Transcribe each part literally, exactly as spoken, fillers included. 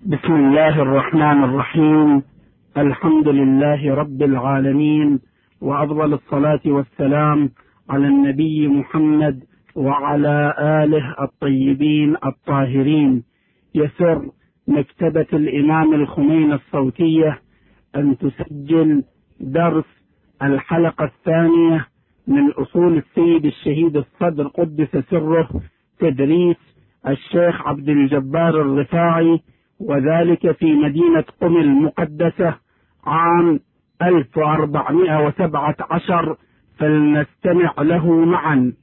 بسم الله الرحمن الرحيم. الحمد لله رب العالمين، وأفضل الصلاة والسلام على النبي محمد وعلى آله الطيبين الطاهرين. يسر مكتبة الإمام الخميني الصوتية أن تسجل درس الحلقة الثانية من أصول السيد الشهيد الصدر قدس سره، تدريس الشيخ عبد الجبار الرفاعي، وذلك في مدينة قم المقدسة عام ألف وأربعمائة وسبعة عشر، فلنستمع له معا.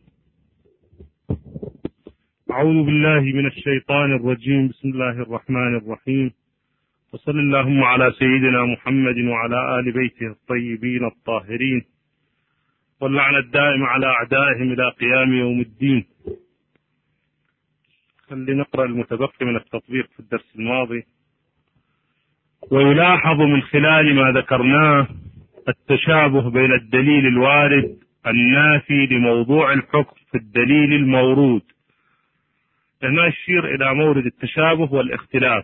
أعوذ بالله من الشيطان الرجيم. بسم الله الرحمن الرحيم، وصل اللهم على سيدنا محمد وعلى آل بيته الطيبين الطاهرين، واللعنة الدائمة على أعدائهم إلى قيام يوم الدين. خلينا نقرأ المتبقي من التطبيق في الدرس الماضي. ويلاحظ من خلال ما ذكرناه التشابه بين الدليل الوارد النافي لموضوع الحكم في الدليل المورود. هنا يشير إلى مورد التشابه والاختلاف،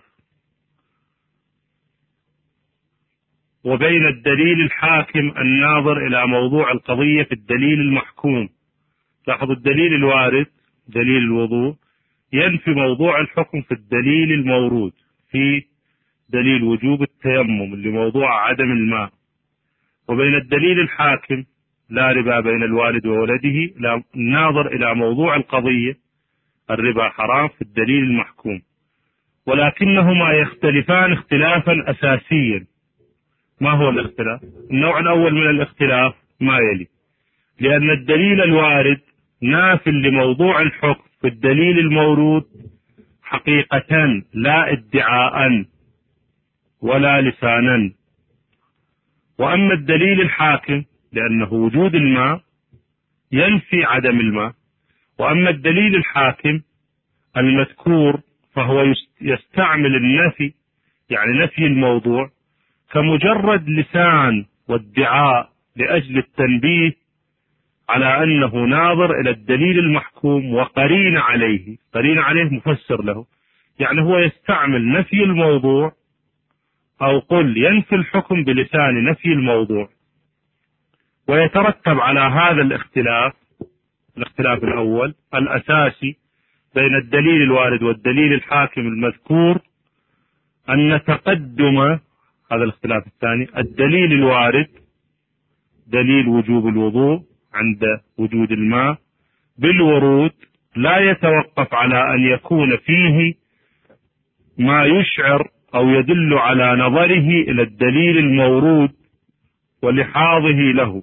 وبين الدليل الحاكم الناظر إلى موضوع القضية في الدليل المحكوم. لاحظ الدليل الوارد دليل الوضوء ينفي موضوع الحكم في الدليل المورود في دليل وجوب التيمم لموضوع عدم الماء. وبين الدليل الحاكم لا ربا بين الوالد وولده الناظر إلى موضوع القضية الربا حرام في الدليل المحكوم، ولكنهما يختلفان اختلافا أساسيا. ما هو الاختلاف؟ النوع الأول من الاختلاف ما يلي: لأن الدليل الوارد ناف لموضوع الحكم في الدليل المورود حقيقة لا ادعاء ولا لسانا. وأما الدليل الحاكم لأنه وجود الماء ينفي عدم الماء. وأما الدليل الحاكم المذكور فهو يستعمل النفي، يعني نفي الموضوع، كمجرد لسان وادعاء لأجل التنبيه على أنه ناظر إلى الدليل المحكوم وقرين عليه. قرين عليه مفسر له، يعني هو يستعمل نفي الموضوع، أو قل ينفي الحكم بلسان نفي الموضوع. ويترتب على هذا الاختلاف، الاختلاف الأول الأساسي بين الدليل الوارد والدليل الحاكم المذكور، أن تقدم هذا الاختلاف الثاني الدليل الوارد دليل وجوب الوضوء عند وجود الماء بالورود لا يتوقف على أن يكون فيه ما يشعر أو يدل على نظره إلى الدليل المورود ولحاظه له،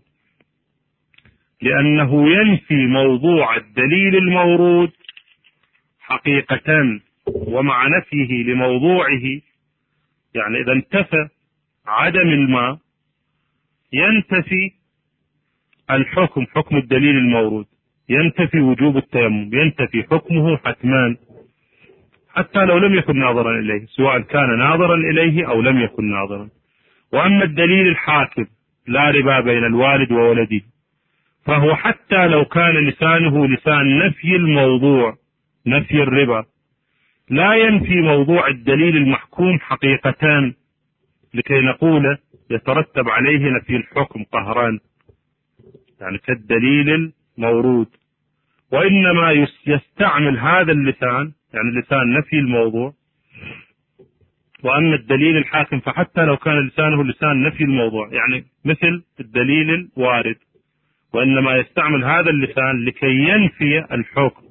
لأنه ينفي موضوع الدليل المورود حقيقة. ومع نفيه لموضوعه، يعني إذا انتفى عدم الماء ينتفي الحكم، حكم الدليل المورود، ينتفي وجوب التيمم، ينتفي حكمه حتمان حتى لو لم يكن ناظرا إليه، سواء كان ناظرا إليه أو لم يكن ناظرا. وأما الدليل الحاكم لا ربا بين الوالد وولده، فهو حتى لو كان لسانه لسان نفي الموضوع نفي الربا لا ينفي موضوع الدليل المحكوم حقيقتان، لكي نقول يترتب عليه نفي الحكم قهران، يعني كالدليل المورود. وإنما يستعمل هذا اللسان، يعني لسان نفي الموضوع. وأما الدليل الحاكم فحتى لو كان لسانه لسان نفي الموضوع، يعني مثل الدليل الوارد، وإنما يستعمل هذا اللسان لكي ينفي الحكم،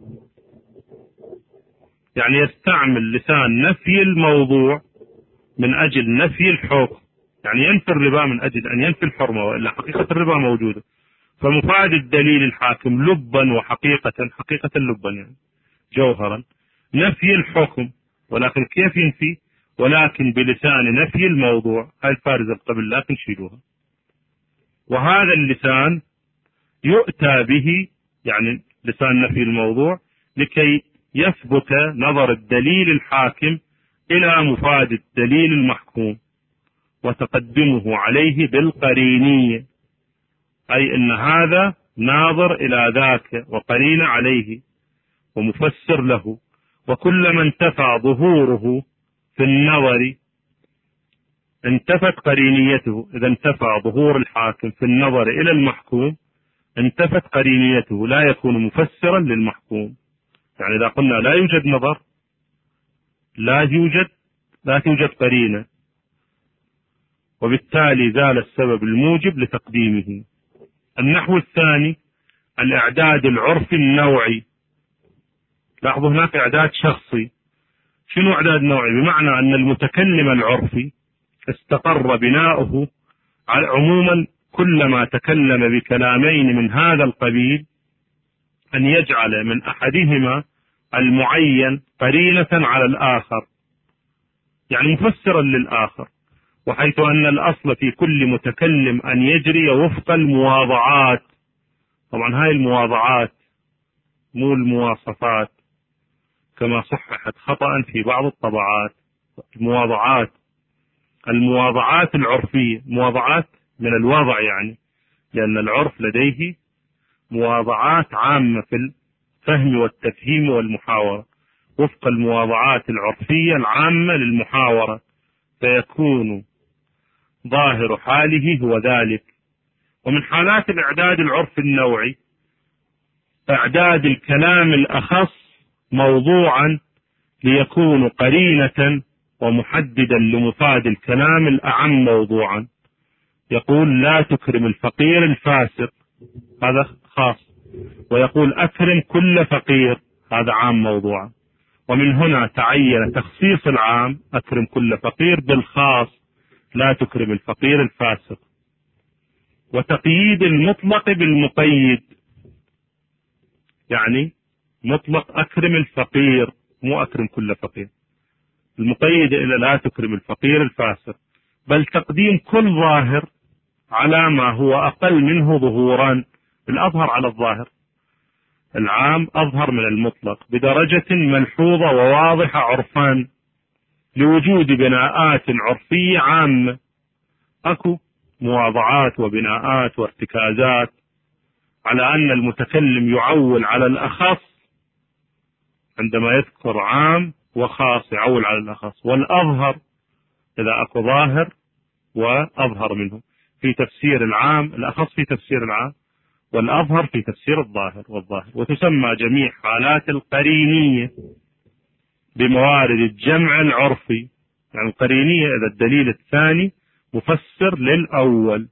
يعني يستعمل لسان نفي الموضوع من أجل نفي الحكم، يعني ينفي الربا من أجل أن ينفي الحرمة، وإلا حقيقة الربا موجودة. فمفاد الدليل الحاكم لبا وحقيقة، حقيقة لبا يعني جوهرا، نفي الحكم، ولكن كيف ينفي؟ ولكن بلسان نفي الموضوع. هاي الفارزة قبل لكن شيلوها. وهذا اللسان يؤتى به، يعني لسان نفي الموضوع، لكي يثبت نظر الدليل الحاكم إلى مفاد الدليل المحكوم وتقدمه عليه بالقرينية، أي أن هذا ناظر إلى ذاك وقرين عليه ومفسر له. وكلما انتفى ظهوره في النظر انتفت قرينيته. إذا انتفى ظهور الحاكم في النظر إلى المحكوم انتفت قرينيته، لا يكون مفسرا للمحكوم. يعني إذا قلنا لا يوجد نظر لا يوجد لا توجد قرينة، وبالتالي زال السبب الموجب لتقديمه. النحو الثاني الإعداد العرفي النوعي. لاحظوا هناك إعداد شخصي. شنو إعداد نوعي؟ بمعنى أن المتكلم العرفي استقر بناؤه على عموما كلما تكلم بكلامين من هذا القبيل أن يجعل من أحدهما المعين قرينة على الآخر، يعني مفسرا للآخر، وحيث أن الأصل في كل متكلم أن يجري وفق المواضعات. طبعا هاي المواضعات مو المواصفات كما صححت خطأ في بعض الطبعات. المواضعات المواضعات العرفية، مواضعات من الوضع يعني، لأن العرف لديه مواضعات عامة في الفهم والتفهيم والمحاورة وفق المواضعات العرفية العامة للمحاورة، فيكون ظاهر حاله هو ذلك. ومن حالات الإعداد العرفي النوعي إعداد الكلام الأخص موضوعا ليكون قرينة ومحددا لمفاد الكلام الأعم موضوعا. يقول لا تكرم الفقير الفاسق، هذا خاص، ويقول أكرم كل فقير، هذا عام موضوعا. ومن هنا تعين تخصيص العام أكرم كل فقير بالخاص لا تكرم الفقير الفاسق. وتقييد المطلق بالمقيد، يعني مطلق أكرم الفقير مو أكرم كل فقير، المقيد إلى لا تكرم الفقير الفاسق، بل تقديم كل ظاهر على ما هو أقل منه ظهورا، الأظهر على الظاهر. العام أظهر من المطلق بدرجة ملحوظة وواضحة عرفان لوجود بناءات عرفية عامة. أكو مواضعات وبناءات وارتكازات على أن المتكلم يعول على الأخص عندما يذكر عام، وخاص يعول على الأخص، والأظهر إذا أكو ظاهر وأظهر منه في تفسير العام، الأخص في تفسير العام والأظهر في تفسير الظاهر والظاهر. وتسمى جميع حالات القرينية بموارد الجمع العرفي، يعني القرينية إذا الدليل الثاني مفسر للأول.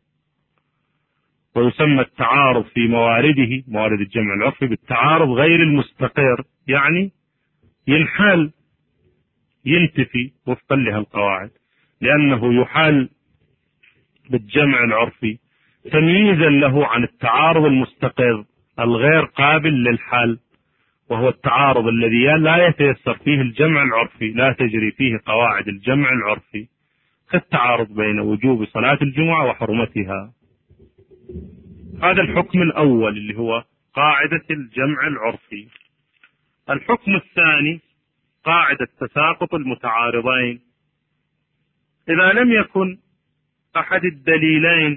ويسمى التعارض في موارده، موارد الجمع العرفي، بالتعارض غير المستقر، يعني ينحل ينتفي وفقا لها القواعد، لأنه يحال بالجمع العرفي تمييزا له عن التعارض المستقر الغير قابل للحل، وهو التعارض الذي لا يتيسر فيه الجمع العرفي، لا تجري فيه قواعد الجمع العرفي، كالتعارض بين وجوب صلاة الجمعة وحرمتها. هذا الحكم الأول اللي هو قاعدة الجمع العرفي. الحكم الثاني قاعدة تساقط المتعارضين. إذا لم يكن أحد الدليلين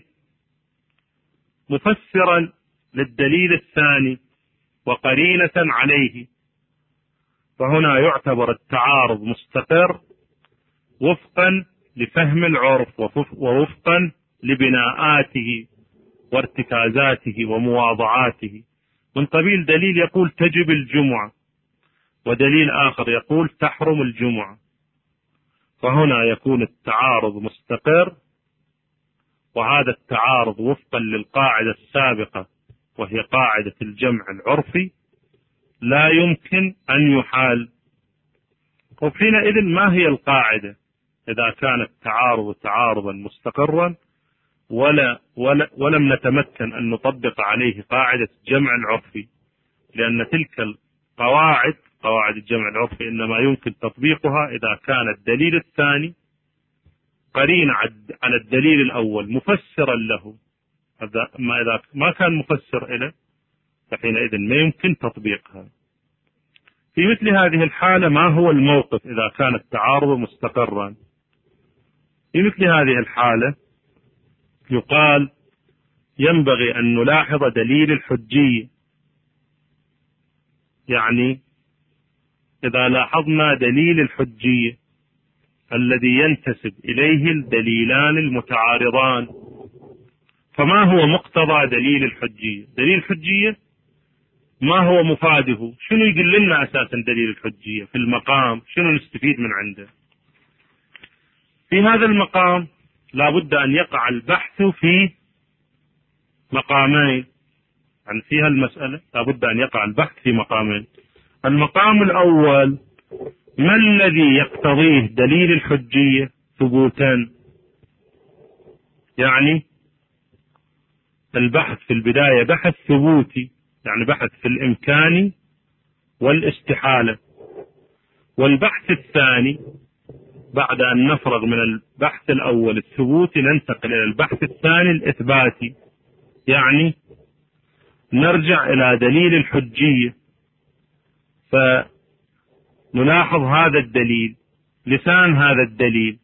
مفسرا للدليل الثاني وقرينة عليه، فهنا يعتبر التعارض مستقر وفقا لفهم العرف ووفقا لبناءاته وارتكازاته ومواضعاته، من قبيل دليل يقول تجب الجمعة ودليل آخر يقول تحرم الجمعة، فهنا يكون التعارض مستقر. وهذا التعارض وفقا للقاعدة السابقة وهي قاعدة الجمع العرفي لا يمكن أن يحال. وحينئذ ما هي القاعدة إذا كان التعارض تعارضا مستقرا ولا, ولا ولم نتمكن أن نطبق عليه قاعدة الجمع العرفي؟ لأن تلك القواعد قواعد الجمع العرفي إنما يمكن تطبيقها إذا كان الدليل الثاني قرين على الدليل الأول مفسرا له. ما إذا ما كان مفسر له فحينئذ ما يمكن تطبيقها. في مثل هذه الحالة ما هو الموقف إذا كان التعارض مستقرا؟ في مثل هذه الحالة يقال ينبغي أن نلاحظ دليل الحجية. يعني إذا لاحظنا دليل الحجية الذي ينتسب إليه الدليلان المتعارضان. فما هو مقتضى دليل الحجية؟ دليل الحجية ما هو مفاده؟ شنو يقول لنا أساسا دليل الحجية في المقام؟ شنو نستفيد من عنده؟ في هذا المقام لا بد أن يقع البحث في مقامين. عن فيها المسألة لا بد أن يقع البحث في مقامين. المقام الأول ما الذي يقتضيه دليل الحجية ثبوتا؟ يعني البحث في البداية بحث ثبوتي، يعني بحث في الإمكان والاستحالة. والبحث الثاني بعد أن نفرغ من البحث الأول الثبوتي ننتقل إلى البحث الثاني الإثباتي، يعني نرجع إلى دليل الحجية فنلاحظ هذا الدليل، لسان هذا الدليل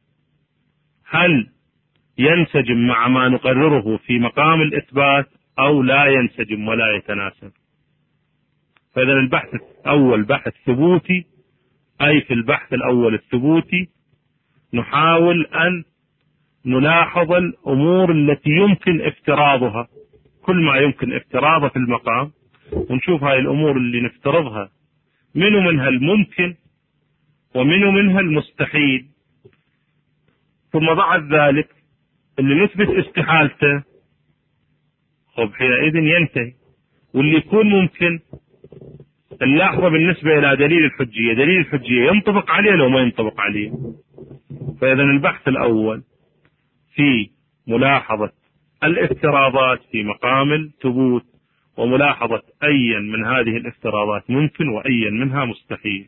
هل ينسجم مع ما نقرره في مقام الإثبات أو لا ينسجم ولا يتناسب. فإذا البحث الأول بحث ثبوتي، أي في البحث الأول الثبوتي نحاول أن نلاحظ الأمور التي يمكن افتراضها، كل ما يمكن افتراضها في المقام، ونشوف هاي الأمور اللي نفترضها منه منها الممكن ومنه منها المستحيل، ثم بعد ذلك اللي نثبت استحالته خب حينئذ ينتهي، واللي يكون ممكن نلاحظه بالنسبة إلى دليل الحجية، دليل الحجية ينطبق عليه لو ما ينطبق عليه. فإذا البحث الأول في ملاحظة الافتراضات في مقام الثبوت وملاحظة أيا من هذه الافتراضات ممكن وأيا منها مستحيل.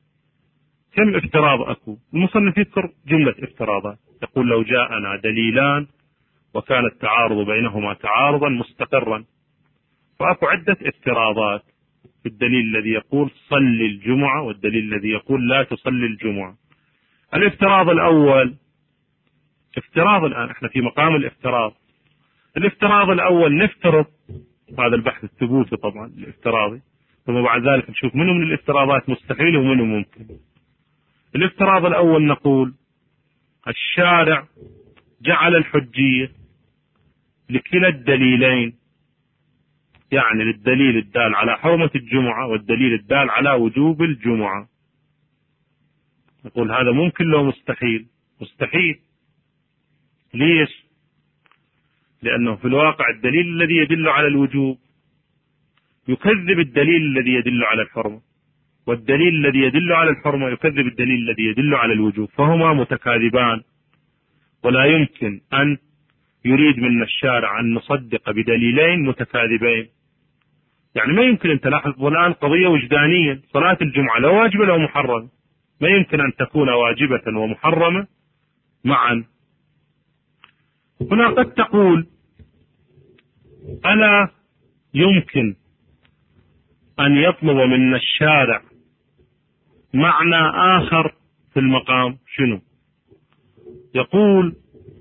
كم افتراض أكو؟ المصنف يذكر جملة افتراضات، يقول لو جاءنا دليلان وكان التعارض بينهما تعارضا مستقرا، فأكو عدة افتراضات في الدليل الذي يقول صل الجمعة والدليل الذي يقول لا تصلي الجمعة. الافتراض الأول افتراض، الآن احنا في مقام الافتراض. الافتراض الأول نفترض، هذا البحث الثبوتي طبعا الافتراضي، ثم بعد ذلك نشوف منه من الافتراضات مستحيل ومنه ممكن. الافتراض الأول نقول الشارع جعل الحجية لكلا الدليلين، يعني للدليل الدال على حرمة الجمعة والدليل الدال على وجوب الجمعة. نقول هذا ممكن لو مستحيل؟ مستحيل. ليش؟ لأنه في الواقع الدليل الذي يدل على الوجوب يكذب الدليل الذي يدل على الحرمة، والدليل الذي يدل على الحرمة يكذب الدليل الذي يدل على الوجوب، فهما متكاذبان، ولا يمكن أن يريد منا الشارع أن نصدق بدليلين متكاذبين. يعني ما يمكن أن تلاحظ الآن قضية وجدانية، صلاة الجمعة لا واجبة لو محرمة، ما يمكن أن تكون واجبة ومحرمة معا. هنا قد تقول ألا يمكن أن يطلب منا الشارع معنى آخر في المقام؟ شنو؟ يقول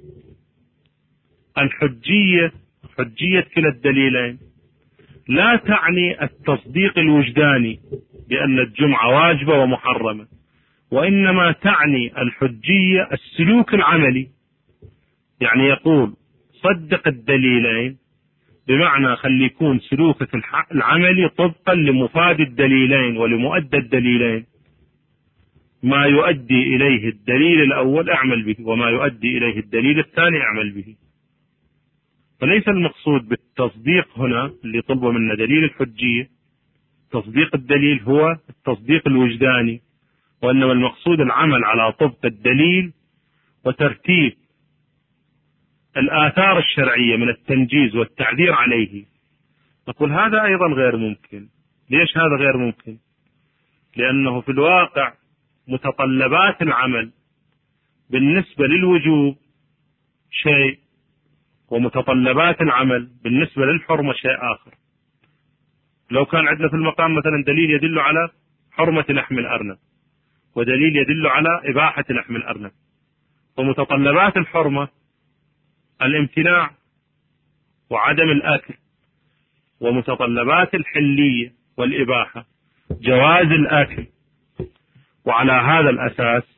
الحجية، حجية كلا الدليلين لا تعني التصديق الوجداني بأن الجمعة واجبة ومحرمة، وإنما تعني الحجية السلوك العملي. يعني يقول صدق الدليلين بمعنى خلي يكون سلوكك العملي طبقا لمفاد الدليلين ولمؤدى الدليلين، ما يؤدي إليه الدليل الأول اعمل به، وما يؤدي إليه الدليل الثاني اعمل به. فليس المقصود بالتصديق هنا اللي طلبه منا دليل الحجية تصديق الدليل هو التصديق الوجداني، وإنما المقصود العمل على طبق الدليل وترتيب الآثار الشرعية من التنجيز والتعذير عليه. نقول هذا أيضا غير ممكن. ليش هذا غير ممكن؟ لأنه في الواقع متطلبات العمل بالنسبة للوجوب شيء، ومتطلبات العمل بالنسبة للحرمة شيء آخر. لو كان عندنا في المقام مثلا دليل يدل على حرمة لحم الأرنب ودليل يدل على إباحة لحم الأرنب، ومتطلبات الحرمة الامتناع وعدم الأكل، ومتطلبات الحلية والإباحة جواز الأكل، وعلى هذا الأساس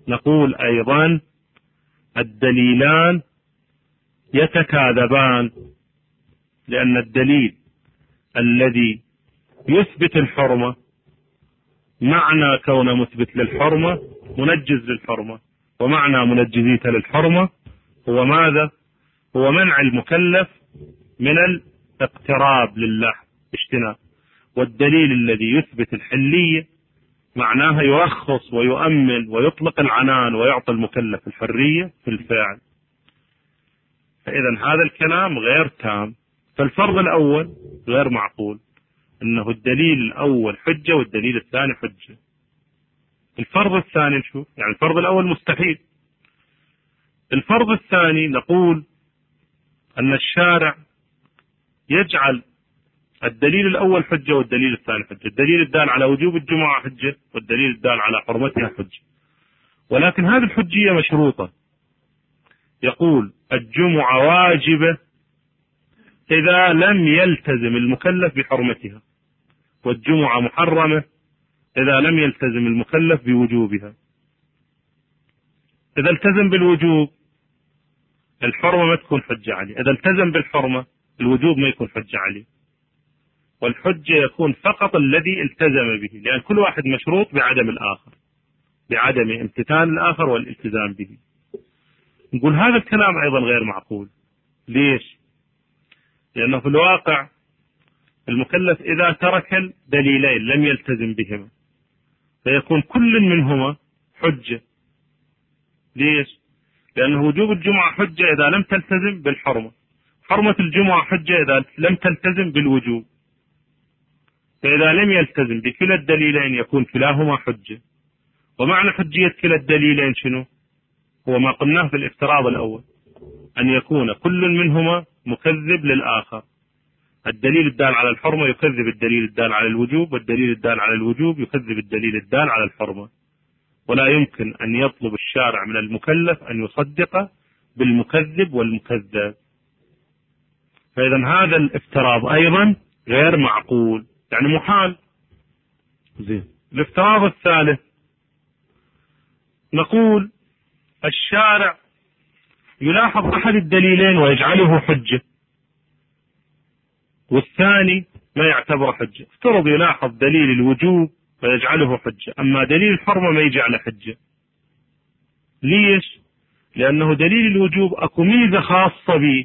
نقول أيضا الدليلان يتكاذبان، لأن الدليل الذي يثبت الحرمة معنى كون مثبت للحرمة منجز للحرمة، ومعنى منجزية للحرمة هو ماذا؟ هو منع المكلف من الاقتراب للحم اجتناب. والدليل الذي يثبت الحلية معناها يرخص ويؤمن ويطلق العنان ويعطي المكلف الحرية في الفعل. فإذا هذا الكلام غير تام. فالفرض الأول غير معقول، أنه الدليل الأول حجة والدليل الثاني حجة. الفرض الثاني نشوف، يعني الفرض الأول مستحيل. الفرض الثاني نقول أن الشارع يجعل الدليل الأول حجة والدليل الثاني حجة. الدليل الدال على وجوب الجمعة حجة والدليل الدال على حرمتها حجة، ولكن هذه الحجية مشروطة. يقول الجمعة واجبة إذا لم يلتزم المكلف بحرمتها، والجمعة محرمة إذا لم يلتزم المكلف بوجوبها. إذا التزم بالوجوب الحرمة ما تكون حجة عليه، إذا التزم بالحرمة الوجوب ما يكون حجة عليه، والحجة يكون فقط الذي التزم به، لأن كل واحد مشروط بعدم الآخر، بعدم امتثال الآخر والالتزام به. نقول هذا الكلام أيضا غير معقول. ليش؟ لأنه في الواقع المكلف إذا ترك الدليلين لم يلتزم بهما فيكون كل منهما حجة. ليش؟ لأنه وجوب الجمعة حجة إذا لم تلتزم بالحرمة، حرمة الجمعة حجة إذا لم تلتزم بالوجوب. فإذا لم يلتزم بكلا الدليلين يكون كلاهما حجة. ومعنى حجية كلا الدليلين شنو؟ هو ما قلناه في الافتراض الأول، أن يكون كل منهما مكذب للآخر. الدليل الدال على الحرمة يكذب الدليل الدال على الوجوب، والدليل الدال على الوجوب يكذب الدليل الدال على الحرمة. ولا يمكن أن يطلب الشارع من المكلف أن يصدق بالمكذب والمكذب. فإذا هذا الافتراض أيضا غير معقول، يعني محال. زين. الافتراض الثالث نقول الشارع يلاحظ أحد الدليلين ويجعله حجة، والثاني ما يعتبر حجة. افترض يلاحظ دليل الوجوب ويجعله حجة، أما دليل الحرمة ما يجعله حجة. ليش؟ لأنه دليل الوجوب أكو ميزة خاصة به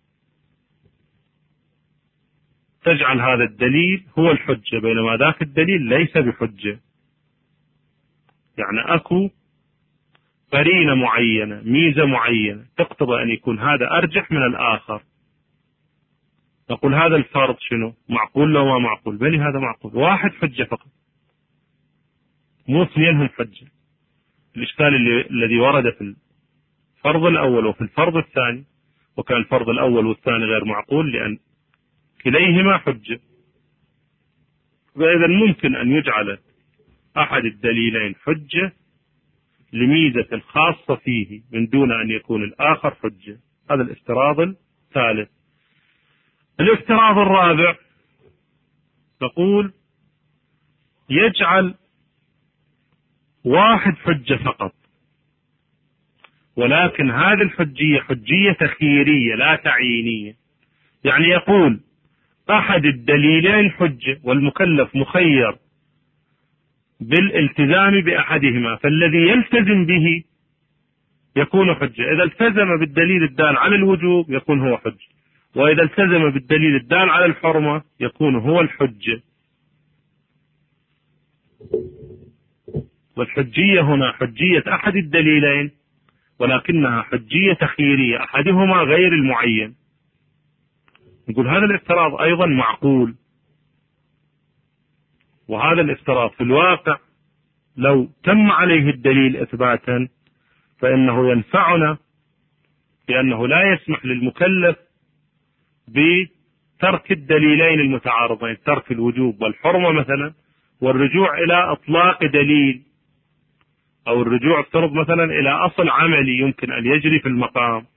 تجعل هذا الدليل هو الحجة، بينما ذاك الدليل ليس بحجة. يعني أكو قرينة معينة، ميزة معينة تقتضي أن يكون هذا أرجح من الآخر. نقول هذا الفرض شنو؟ معقول لو ما معقول؟ بل هذا معقول، واحد حجة فقط مو اثنينهم حجة. الإشكال اللي الذي ورد في الفرض الأول وفي الفرض الثاني، وكان الفرض الأول والثاني غير معقول لأن كليهما حجة. فإذا ممكن أن يجعل أحد الدليلين حجة لميزة خاصة فيه من دون أن يكون الآخر حجة. هذا الافتراض الثالث. الافتراض الرابع نقول يجعل واحد حجة فقط، ولكن هذه الحجية حجية تخييرية لا تعيينية. يعني يقول أحد الدليلين حجة والمكلف مخير بالالتزام بأحدهما، فالذي يلتزم به يكون حجة. إذا التزم بالدليل الدال على الوجوب يكون هو حجة، وإذا التزم بالدليل الدال على الحرمة يكون هو الحجة. والحجية هنا حجية أحد الدليلين، ولكنها حجية تخييرية، أحدهما غير المعين. نقول هذا الافتراض أيضا معقول، وهذا الافتراض في الواقع لو تم عليه الدليل إثباتا فإنه ينفعنا، لأنه لا يسمح للمكلف بترك الدليلين المتعارضين، ترك الوجوب والحرمة مثلا، والرجوع إلى إطلاق دليل، أو الرجوع افترض مثلا إلى أصل عملي يمكن أن يجري في المقام.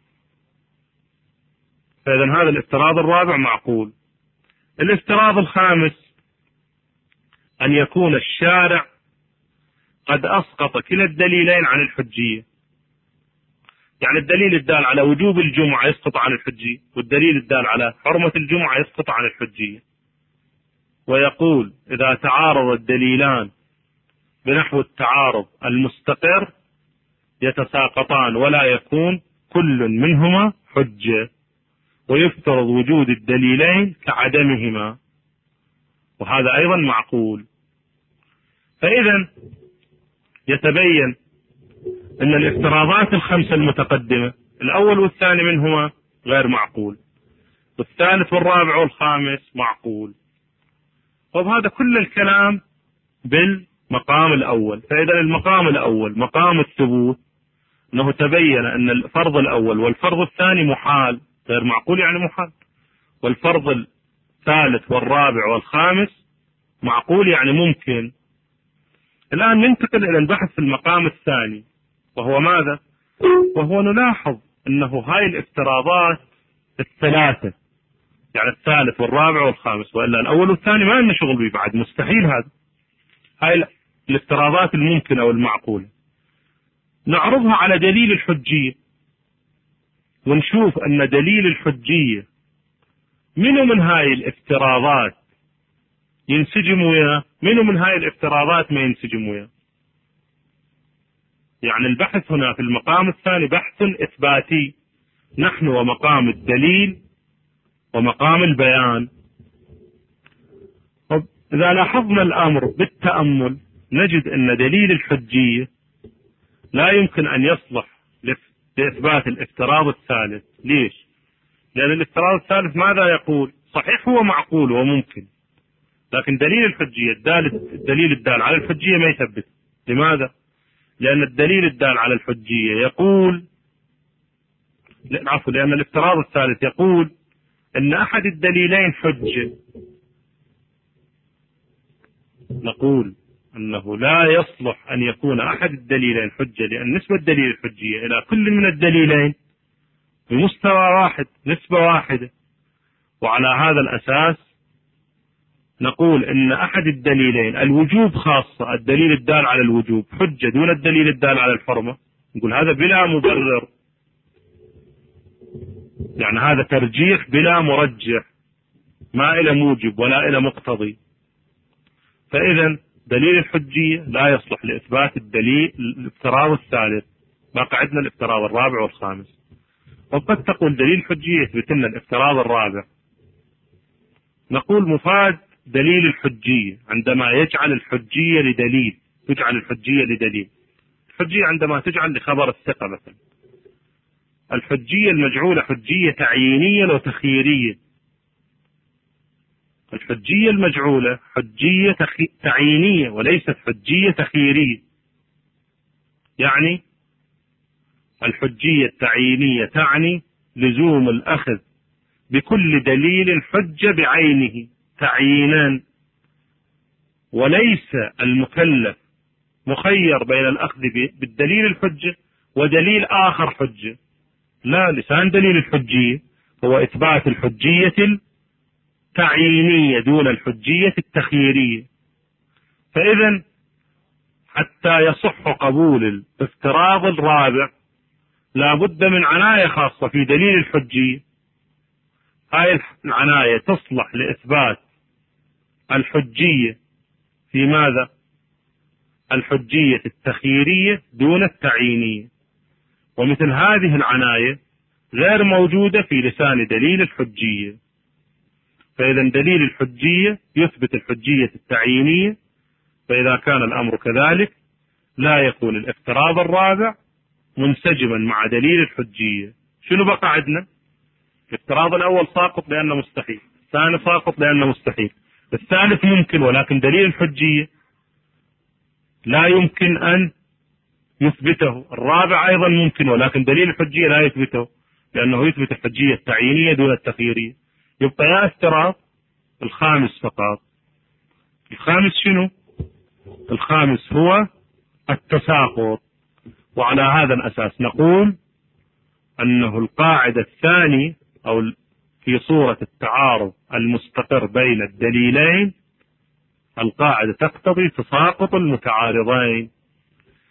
فإذا هذا الافتراض الرابع معقول. الافتراض الخامس أن يكون الشارع قد أسقط كلا الدليلين عن الحجية. يعني الدليل الدال على وجوب الجمعة يسقط عن الحجية، والدليل الدال على حرمة الجمعة يسقط عن الحجية. ويقول إذا تعارض الدليلان بنحو التعارض المستقر يتساقطان ولا يكون كل منهما حجة، ويفترض وجود الدليلين كعدمهما، وهذا أيضا معقول. فإذا يتبين أن الافتراضات الخمسة المتقدمة الأول والثاني منهما غير معقول، والثالث والرابع والخامس معقول. وبهذا كل الكلام بالمقام الأول. فإذا المقام الأول مقام الثبوت، أنه تبين أن الفرض الأول والفرض الثاني محال، غير معقول يعني محال، والفرض الثالث والرابع والخامس معقول يعني ممكن. الآن ننتقل إلى البحث في المقام الثاني، وهو ماذا؟ وهو نلاحظ أنه هاي الافتراضات الثلاثة، يعني الثالث والرابع والخامس، وإلا الأول والثاني ما لنا شغل به بعد، مستحيل هذا. هاي الافتراضات الممكنة والمعقولة نعرضها على دليل الحجية، ونشوف أن دليل الحجية منو من هاي الافتراضات ينسجم وياه، منو من هاي الافتراضات ما ينسجم وياه. يعني البحث هنا في المقام الثاني بحث إثباتي، نحن ومقام الدليل ومقام البيان. إذا لاحظنا الأمر بالتأمل نجد أن دليل الحجية لا يمكن أن يصلح لإثبات الافتراض الثالث. ليش؟ لأن الافتراض الثالث ماذا يقول؟ صحيح هو معقول وممكن، لكن دليل الحجية الدليل الدال على الحجية ما يثبت. لماذا؟ لأن الدليل الدال على الحجية يقول، عفوا، لأن الافتراض الثالث يقول أن أحد الدليلين حجة. نقول أنه لا يصلح أن يكون أحد الدليلين حجة، لأن نسبة الدليل الحجية إلى كل من الدليلين بمستوى واحد، نسبة واحدة. وعلى هذا الأساس نقول أن أحد الدليلين الوجوب خاصة، الدليل الدال على الوجوب حجة دون الدليل الدال على الحرمة. نقول هذا بلا مبرر، يعني هذا ترجيح بلا مرجح، ما إلى موجب ولا إلى مقتضي. فإذا دليل الحجية لا يصلح لإثبات الدليل الافتراض الثالث، باقي عندنا الافتراض الرابع والخامس. وقد تقول دليل الحجية يثبت لنا الافتراض الرابع. نقول مفاد دليل الحجية عندما يجعل الحجية لدليل، تجعل الحجية لدليل. الحجية عندما تجعل لخبر الثقة مثلا. الحجية المجعولة حجية تعيينية وتخييرية. الحجية المجعولة حجية تعيينية وليست حجية تخييرية. يعني الحجية التعيينية تعني لزوم الأخذ بكل دليل حجة بعينه تعيينا، وليس المكلف مخير بين الأخذ بالدليل الحجة ودليل آخر حجة. لا، لسان دليل الحجية هو إثبات الحجية التعيينية دون الحجية التخييرية. فإذا حتى يصح قبول الافتراض الرابع لا بد من عناية خاصة في دليل الحجية. هاي العناية تصلح لإثبات الحجية في ماذا؟ الحجية التخييرية دون التعيينية. ومثل هذه العناية غير موجودة في لسان دليل الحجية. فإذا دليل الحجية يثبت الحجية التعيينية، فإذا كان الأمر كذلك لا يكون الافتراض الرابع منسجما مع دليل الحجية. شنو بقى عندنا؟ الافتراض الأول ساقط لأنه مستحيل، الثاني ساقط لأنه مستحيل، الثالث ممكن ولكن دليل الحجية لا يمكن أن يثبته، الرابع أيضا ممكن ولكن دليل الحجية لا يثبته لأنه يثبت الحجية التعيينية دون التخييرية. يبقى يا افتراض الخامس فقط. الخامس شنو؟ الخامس هو التساقط. وعلى هذا الأساس نقول أنه القاعدة الثانية أو في صورة التعارض المستقر بين الدليلين، القاعدة تقتضي تساقط المتعارضين.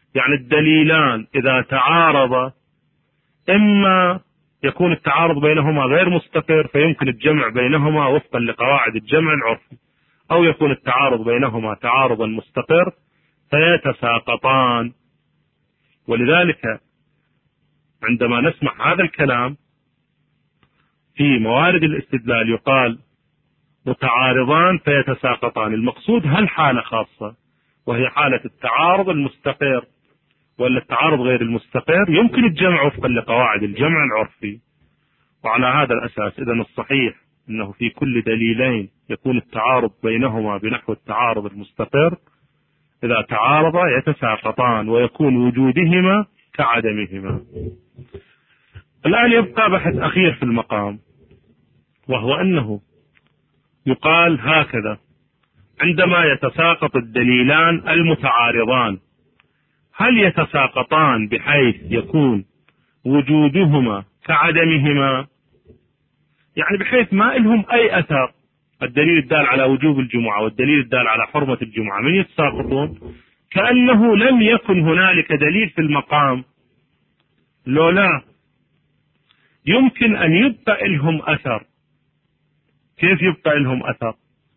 يعني الدليلان إذا تعارضا إما يكون التعارض بينهما غير مستقر فيمكن الجمع بينهما وفقا لقواعد الجمع العرفي، أو يكون التعارض بينهما تعارضا مستقر فيتساقطان. ولذلك عندما نسمع هذا الكلام في موارد الاستدلال يقال متعارضان فيتساقطان، المقصود هل حالة خاصة وهي حالة التعارض المستقر ولا التعارض غير المستقر، يمكن الجمع وفقا لقواعد الجمع العرفي. وعلى هذا الأساس إذن الصحيح أنه في كل دليلين يكون التعارض بينهما بنحو التعارض المستقر، إذا تعارضا يتساقطان ويكون وجودهما كعدمهما. الآن يبقى بحث أخير في المقام، وهو أنه يقال هكذا: عندما يتساقط الدليلان المتعارضان هل يتساقطان بحيث يكون وجودهما كعدمهما؟ يعني بحيث ما لهم أي أثر، الدليل الدال على وجوب الجمعة والدليل الدال على حرمة الجمعة من يتساقطون كأنه لم يكن هنالك دليل في المقام. لولا يمكن أن يبقى لهم أثر. كيف يبقى لهم أثر؟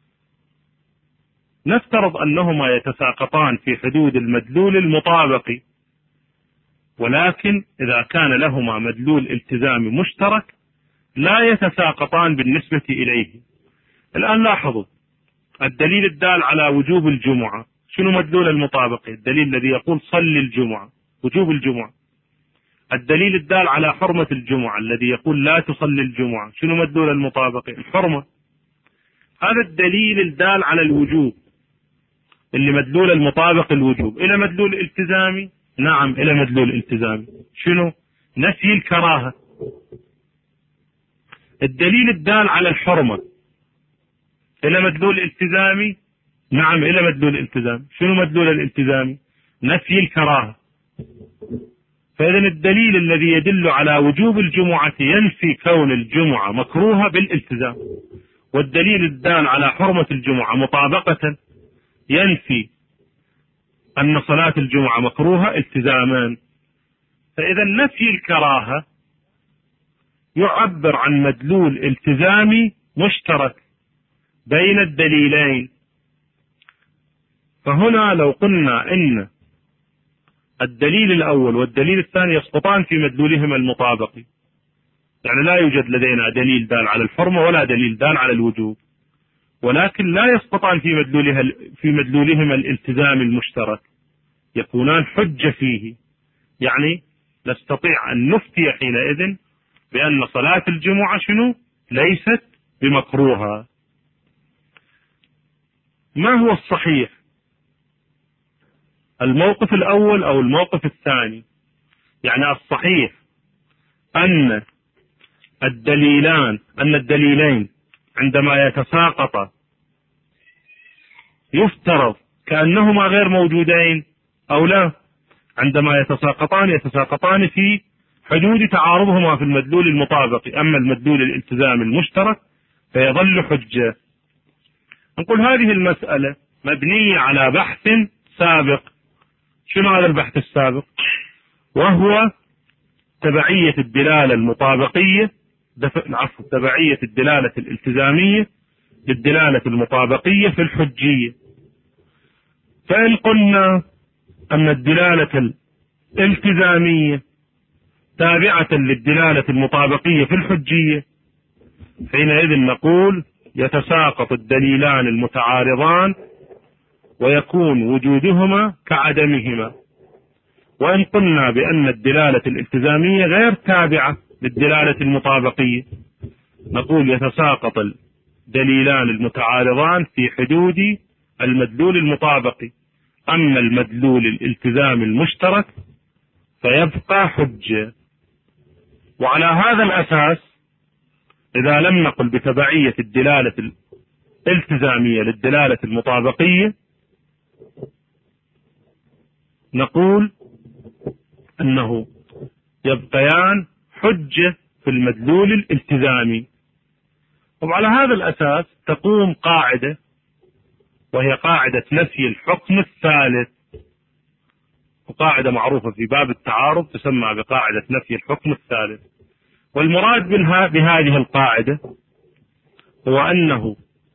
نفترض أنهما يتساقطان في حدود المدلول المطابقي، ولكن إذا كان لهما مدلول التزامي مشترك لا يتساقطان بالنسبة إليه. الآن لاحظوا الدليل الدال على وجوب الجمعة شنو مدلول المطابقي؟ الدليل الذي يقول صل الجمعة، وجوب الجمعة. الدليل الدال على حرمة الجمعة الذي يقول لا تصلي الجمعة شنو مدلول المطابقي؟ الحرمة. هذا الدليل الدال على الوجوب اللي مدلول المطابق الوجوب إلى مدلول التزامي، نعم إلى مدلول التزامي، شنو؟ نفي الكراهة. الدليل الدال على الحرمة إلى مدلول التزامي، نعم إلى مدلول الالتزام، شنو مدلول الالتزامي؟ نفي الكراهة. فإذا الدليل الذي يدل على وجوب الجمعة ينفي كون الجمعة مكروهة بالالتزام، والدليل الدال على حرمة الجمعة مطابقة ينفي أن صلاة الجمعة مكروهة التزاما. فإذا نفي الكراهة يعبر عن مدلول التزامي مشترك بين الدليلين. فهنا لو قلنا إن الدليل الأول والدليل الثاني يسقطان في مدلولهما المطابقي، يعني لا يوجد لدينا دليل دال على الحرمة ولا دليل دال على الوجوب، ولكن لا يسقطان في مدلولها في مدلولهما الالتزام المشترك، يكونان حجة فيه. يعني نستطيع أن نفتي حينئذ بأن صلاة الجمعة شنو؟ ليست بمكروهة. ما هو الصحيح؟ الموقف الأول أو الموقف الثاني؟ يعني الصحيح أن الدليلان أن الدليلين عندما يتساقطا يفترض كأنهما غير موجودين، أو لا؟ عندما يتساقطان يتساقطان في حدود تعارضهما في المدلول المطابق، أما المدلول الالتزام المشترك فيظل حجة. نقول هذه المسألة مبنية على بحث سابق. شنو هذا البحث السابق؟ وهو تبعية الدلالة المطابقية، عفوا تبعية الدلالة الالتزامية للدلالة المطابقية في الحجية. فإن قلنا أن الدلالة الالتزامية تابعة للدلالة المطابقية في الحجية، حينئذ نقول يتساقط الدليلان المتعارضان ويكون وجودهما كعدمهما. وإن قلنا بأن الدلالة الالتزامية غير تابعة للدلالة المطابقية، نقول يتساقط الدليلان المتعارضان في حدود المدلول المطابقي، أما المدلول الالتزام المشترك فيبقى حجة. وعلى هذا الأساس إذا لم نقل بتبعية الدلالة الالتزامية للدلالة المطابقية نقول أنه يبقيان حجة في المدلول الالتزامي. وعلى هذا الأساس تقوم قاعدة، وهي قاعدة نفي الحكم الثالث. وقاعدة معروفة في باب التعارض تسمى بقاعدة نفي الحكم الثالث. والمراد منها بهذه القاعدة هو أنه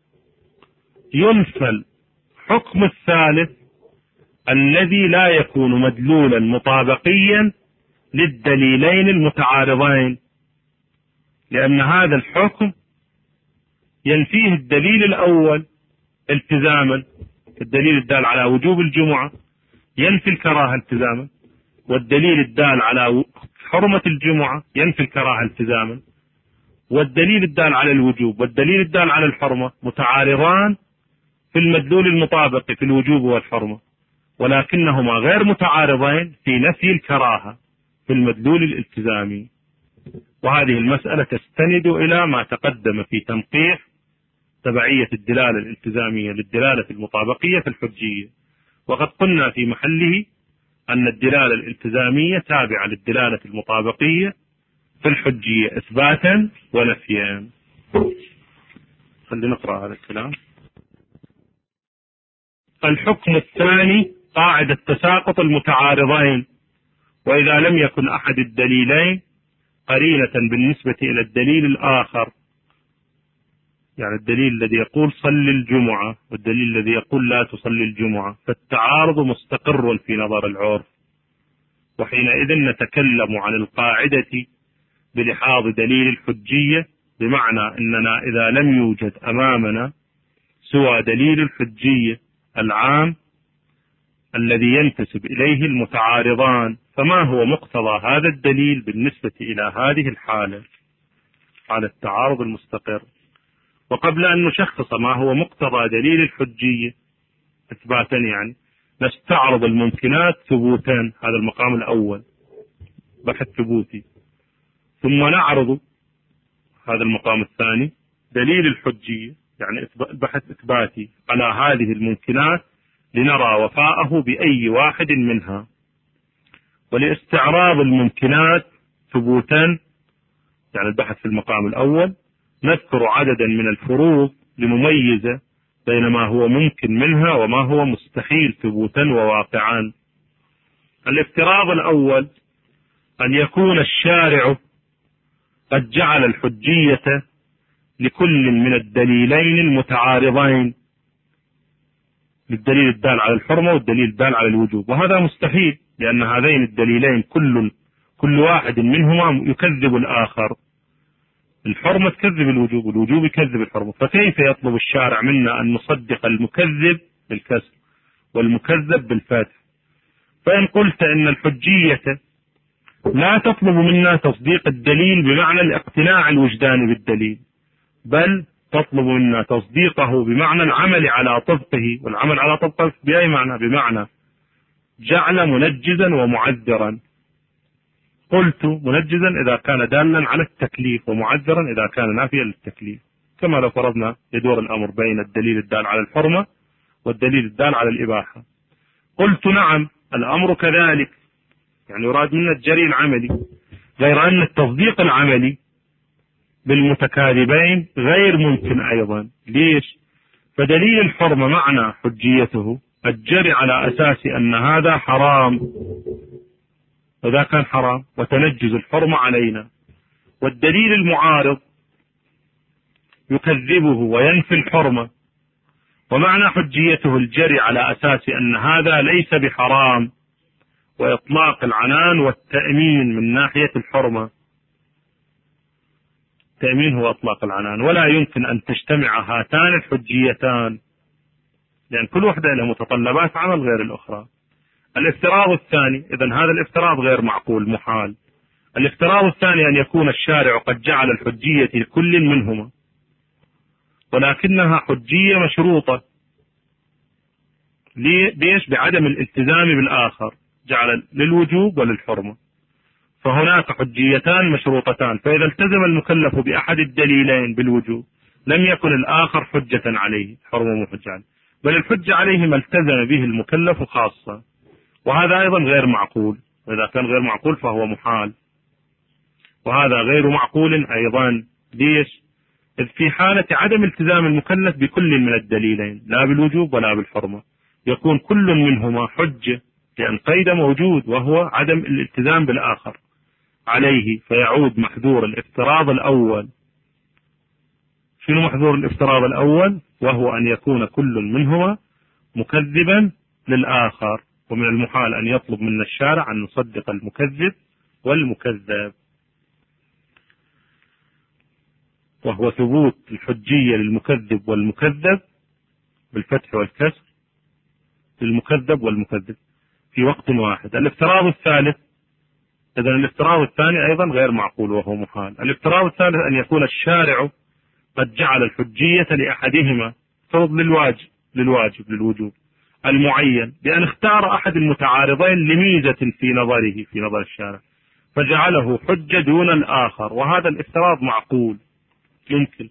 ينفى الحكم الثالث الذي لا يكون مدلولا مطابقيا للدليلين المتعارضين، لأن هذا الحكم ينفيه الدليل الأول التزاما، الدليل الدال على وجوب الجمعة ينفي الكراهة التزاما، والدليل الدال على حرمة الجمعة ينفي الكراهة التزاما، والدليل الدال على الوجوب والدليل الدال على الحرمة متعارضان في المدلول المطابق في الوجوب والحرمة، ولكنهما غير متعارضين في نفي الكراهة في المدلول الالتزامي. وهذه المسألة تستند إلى ما تقدم في تنقيح تبعية الدلالة الالتزامية للدلالة المطابقية في الحجية، وقد قلنا في محله أن الدلالة الالتزامية تابعة للدلالة المطابقية في الحجية إثباتا ونفيا. خلينا نقرأ هذا الكلام. الحكم الثاني قاعدة تساقط المتعارضين، وإذا لم يكن أحد الدليلين قرينة بالنسبة إلى الدليل الآخر، يعني الدليل الذي يقول صل الجمعة والدليل الذي يقول لا تصلي الجمعة، فالتعارض مستقر في نظر العرف، وحينئذ نتكلم عن القاعدة بلحاظ دليل الحجية، بمعنى أننا إذا لم يوجد أمامنا سوى دليل الحجية العام الذي ينتسب إليه المتعارضان، فما هو مقتضى هذا الدليل بالنسبة إلى هذه الحالة على التعارض المستقر. وقبل أن نشخص ما هو مقتضى دليل الحجية إثباتا، يعني نستعرض الممكنات ثبوتا، هذا المقام الأول بحث ثبوتي، ثم نعرض هذا المقام الثاني دليل الحجية، يعني بحث إثباتي على هذه الممكنات لنرى وفاءه بأي واحد منها. ولاستعراض الممكنات ثبوتا، يعني البحث في المقام الأول، نذكر عددا من الفروض لنميز بين ما هو ممكن منها وما هو مستحيل ثبوتا وواقعا. الافتراض الأول أن يكون الشارع قد جعل الحجية لكل من الدليلين المتعارضين، للدليل الدال على الحرمة والدليل الدال على الوجوب، وهذا مستحيل لأن هذين الدليلين كل كل واحد منهما يكذب الآخر، الحرمة تكذب الوجوب والوجوب يكذب الحرمة، فكيف يطلب الشارع منا أن نصدق المكذب بالكسر والمكذب بالفتح؟ فإن قلت إن الحجية لا تطلب منا تصديق الدليل بمعنى الاقتناع الوجداني بالدليل، بل تطلب منا تصديقه بمعنى العمل على طبقه، والعمل على طبقه بأي معنى؟ بمعنى جعل منجزا ومعذرا. قلت منجزا إذا كان دالا على التكليف، ومعذرا إذا كان نافيا للتكليف، كما لو فرضنا يدور الأمر بين الدليل الدال على الحرمة والدليل الدال على الإباحة. قلت نعم الأمر كذلك، يعني يراد منا الجري العملي، غير أن التصديق العملي بالمتكاذبين غير ممكن أيضا. ليش؟ فدليل الحرمة معنى حجيته الجري على أساس أن هذا حرام، وذا كان حرام وتنجز الحرمة علينا، والدليل المعارض يكذبه وينفي الحرمة، ومعنى حجيته الجري على أساس أن هذا ليس بحرام، وإطلاق العنان والتأمين من ناحية الحرمة. التأمين هو إطلاق العنان، ولا يمكن أن تجتمع هاتان الحجيتان لأن كل واحدة لها متطلبات عمل غير الأخرى. الافتراض الثاني، إذن هذا الافتراض غير معقول محال. الافتراض الثاني أن يكون الشارع قد جعل الحجية لكل منهما، ولكنها حجية مشروطة، ليش؟ بعدم الالتزام بالآخر، جعل للوجوب وللحرمة، فهناك حجيتان مشروطتان، فإذا التزم المكلف بأحد الدليلين بالوجوب لم يكن الآخر حجة عليه، حرمة محجة عليه، بل الحجة عليه ما التزم به المكلف خاصة، وهذا أيضا غير معقول، وإذا كان غير معقول فهو محال، وهذا غير معقول أيضا. ليش؟ إذ في حالة عدم التزام المكلف بكل من الدليلين لا بالوجوب ولا بالحرمة يكون كل منهما حجة لأن قيد موجود وهو عدم الالتزام بالآخر عليه، فيعود محذور الافتراض الأول. شنو محذور الافتراض الأول؟ وهو أن يكون كل منهما مكذبا للآخر، ومن المحال أن يطلب منا الشارع أن نصدق المكذب والمكذب، وهو ثبوت الحجية للمكذب والمكذب بالفتح والكسر، للمكذب والمكذب في وقت واحد. الافتراض الثالث، إذن الافتراض الثاني أيضا غير معقول وهو محال. الافتراض الثالث أن يكون الشارع قد جعل الحجية لأحدهما فرض للواجب للواجب للوجوب المعين، بأن اختار أحد المتعارضين لميزة في نظره في نظر الشارع فجعله حجة دون الآخر، وهذا الافتراض معقول يمكن.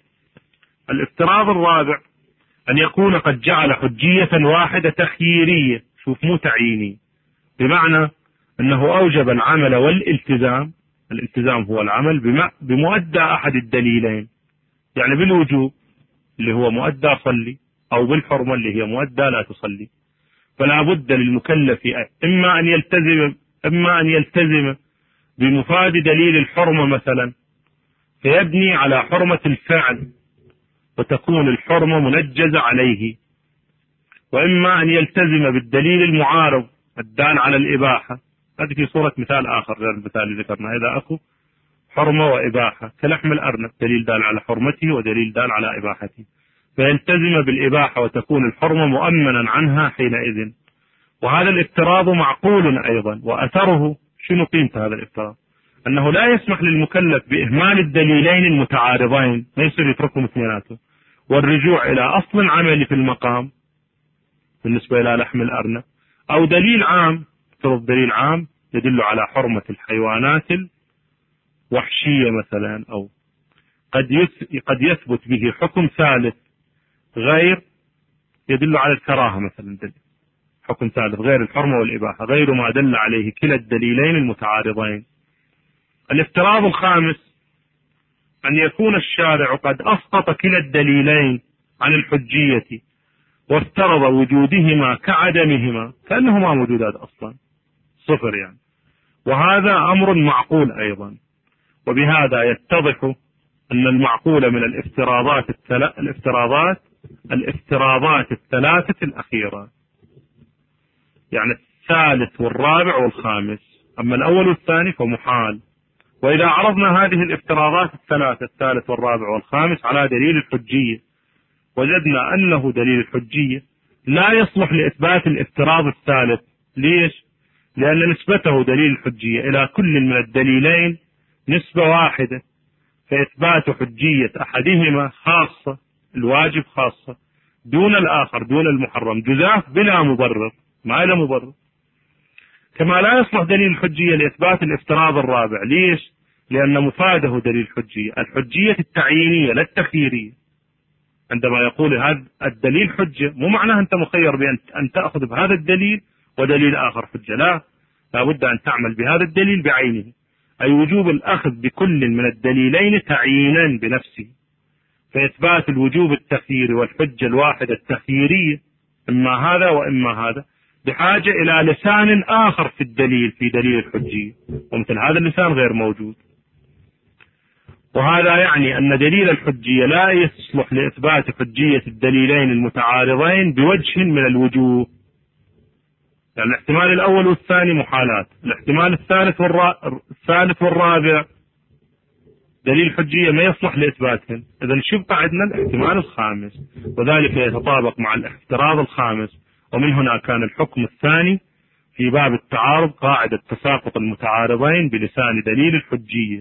الافتراض الرابع أن يكون قد جعل حجية واحدة تخييرية، شوف مو تعييني، بمعنى أنه أوجب العمل والالتزام، الالتزام هو العمل بمؤدى أحد الدليلين، يعني بالوجوب اللي هو مؤدى صلي، أو بالحرمة اللي هي مؤدى لا تصلي. فلا بد للمكلف إما أن يلتزم إما أن يلتزم بمفاد دليل الحرمة مثلا فيبني على حرمة الفعل وتكون الحرمة منجزة عليه، وإما أن يلتزم بالدليل المعارض الدال على الإباحة. هذه في صورة مثال آخر غير المثال اللي ذكرنا، إذا أكو حرمة وإباحة كلحم الأرنب، دليل دال على حرمته ودليل دال على إباحته، فيلتزم بالإباحة وتكون الحرمة مؤمنا عنها حينئذ. وهذا الافتراض معقول أيضا، وأثره شنو قيمة هذا الافتراض؟ أنه لا يسمح للمكلف بإهمال الدليلين المتعارضين، ما يصير يتركهم اثنيناته، والرجوع إلى أصل عملي في المقام بالنسبة إلى لحم الأرنب، أو دليل عام، افترض دليل عام يدل على حرمة الحيوانات الوحشية مثلا، أو قد قد يثبت به حكم ثالث غير يدل على الكراهة مثلا، دليل حكم ثالث غير الحرمة والإباحة غير ما دل عليه كلا الدليلين المتعارضين. الافتراض الخامس أن يكون الشارع قد أسقط كلا الدليلين عن الحجية وافترض وجودهما كعدمهما، كأنهما موجودات أصلا صفر يعني، وهذا أمر معقول أيضا. وبهذا يتضح أن المعقول من الافتراضات الثلاث الافتراضات الافتراضات الثلاثة الأخيرة، يعني الثالث والرابع والخامس. أما الأول والثاني فمحال. وإذا عرضنا هذه الافتراضات الثلاثة الثالث والرابع والخامس على دليل الحجية وجدنا أنه دليل الحجية لا يصلح لإثبات الافتراض الثالث. ليش؟ لأن نسبته دليل الحجية إلى كل من الدليلين نسبة واحدة، فإثبات حجية أحدهما خاصة، الواجب خاصة، دون الآخر دون المحرم، جزاف بلا مبرر، ما له مبرر. كما لا يصلح دليل الحجية لإثبات الافتراض الرابع. ليش؟ لأن مفاده دليل الحجية الحجية التعيينية لا التخييرية. عندما يقول هذا الدليل حجة مو معناه أنت مخير بأن أن تأخذ بهذا الدليل ودليل آخر حجة، لا، لابد أن تعمل بهذا الدليل بعينه، أي وجوب الأخذ بكل من الدليلين تعيينا بنفسه. فإثبات الوجوب التخييري والحجة الواحدة التخييرية إما هذا وإما هذا بحاجة إلى لسان آخر في الدليل في دليل الحجية، ومثل هذا اللسان غير موجود. وهذا يعني أن دليل الحجية لا يصلح لإثبات حجية الدليلين المتعارضين بوجه من الوجوه. يعني الاحتمال الأول والثاني محالات، الاحتمال الثالث والرا... الثالث والرابع دليل الحجية ما يصلح لإثباتهم. إذن شبقى عندنا الاحتمال الخامس، وذلك يتطابق مع الافتراض الخامس. ومن هنا كان الحكم الثاني في باب التعارض قاعدة تساقط المتعارضين بلسان دليل الحجية.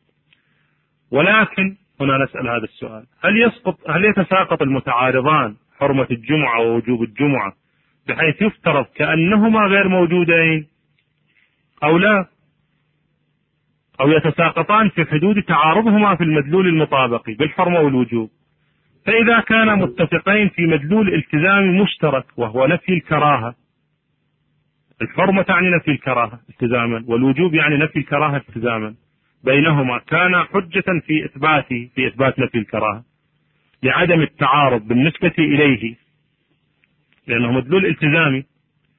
ولكن هنا نسأل هذا السؤال: هل يسقط هل يتساقط المتعارضان حرمة الجمعة ووجوب الجمعة بحيث يفترض كأنهما غير موجودين أو لا، أو يتساقطان في حدود تعارضهما في المدلول المطابقي بالحرمة والوجوب؟ فإذا كانا متفقين في مدلول التزام مشترك وهو نفي الكراهة، الحرمة تعني نفي الكراهة التزاما، والوجوب يعني نفي الكراهة التزاما، بينهما كان حجة في إثباته في إثبات نفي الكراهة لعدم التعارض بالنسبة إليه لأنه مدلول التزامي.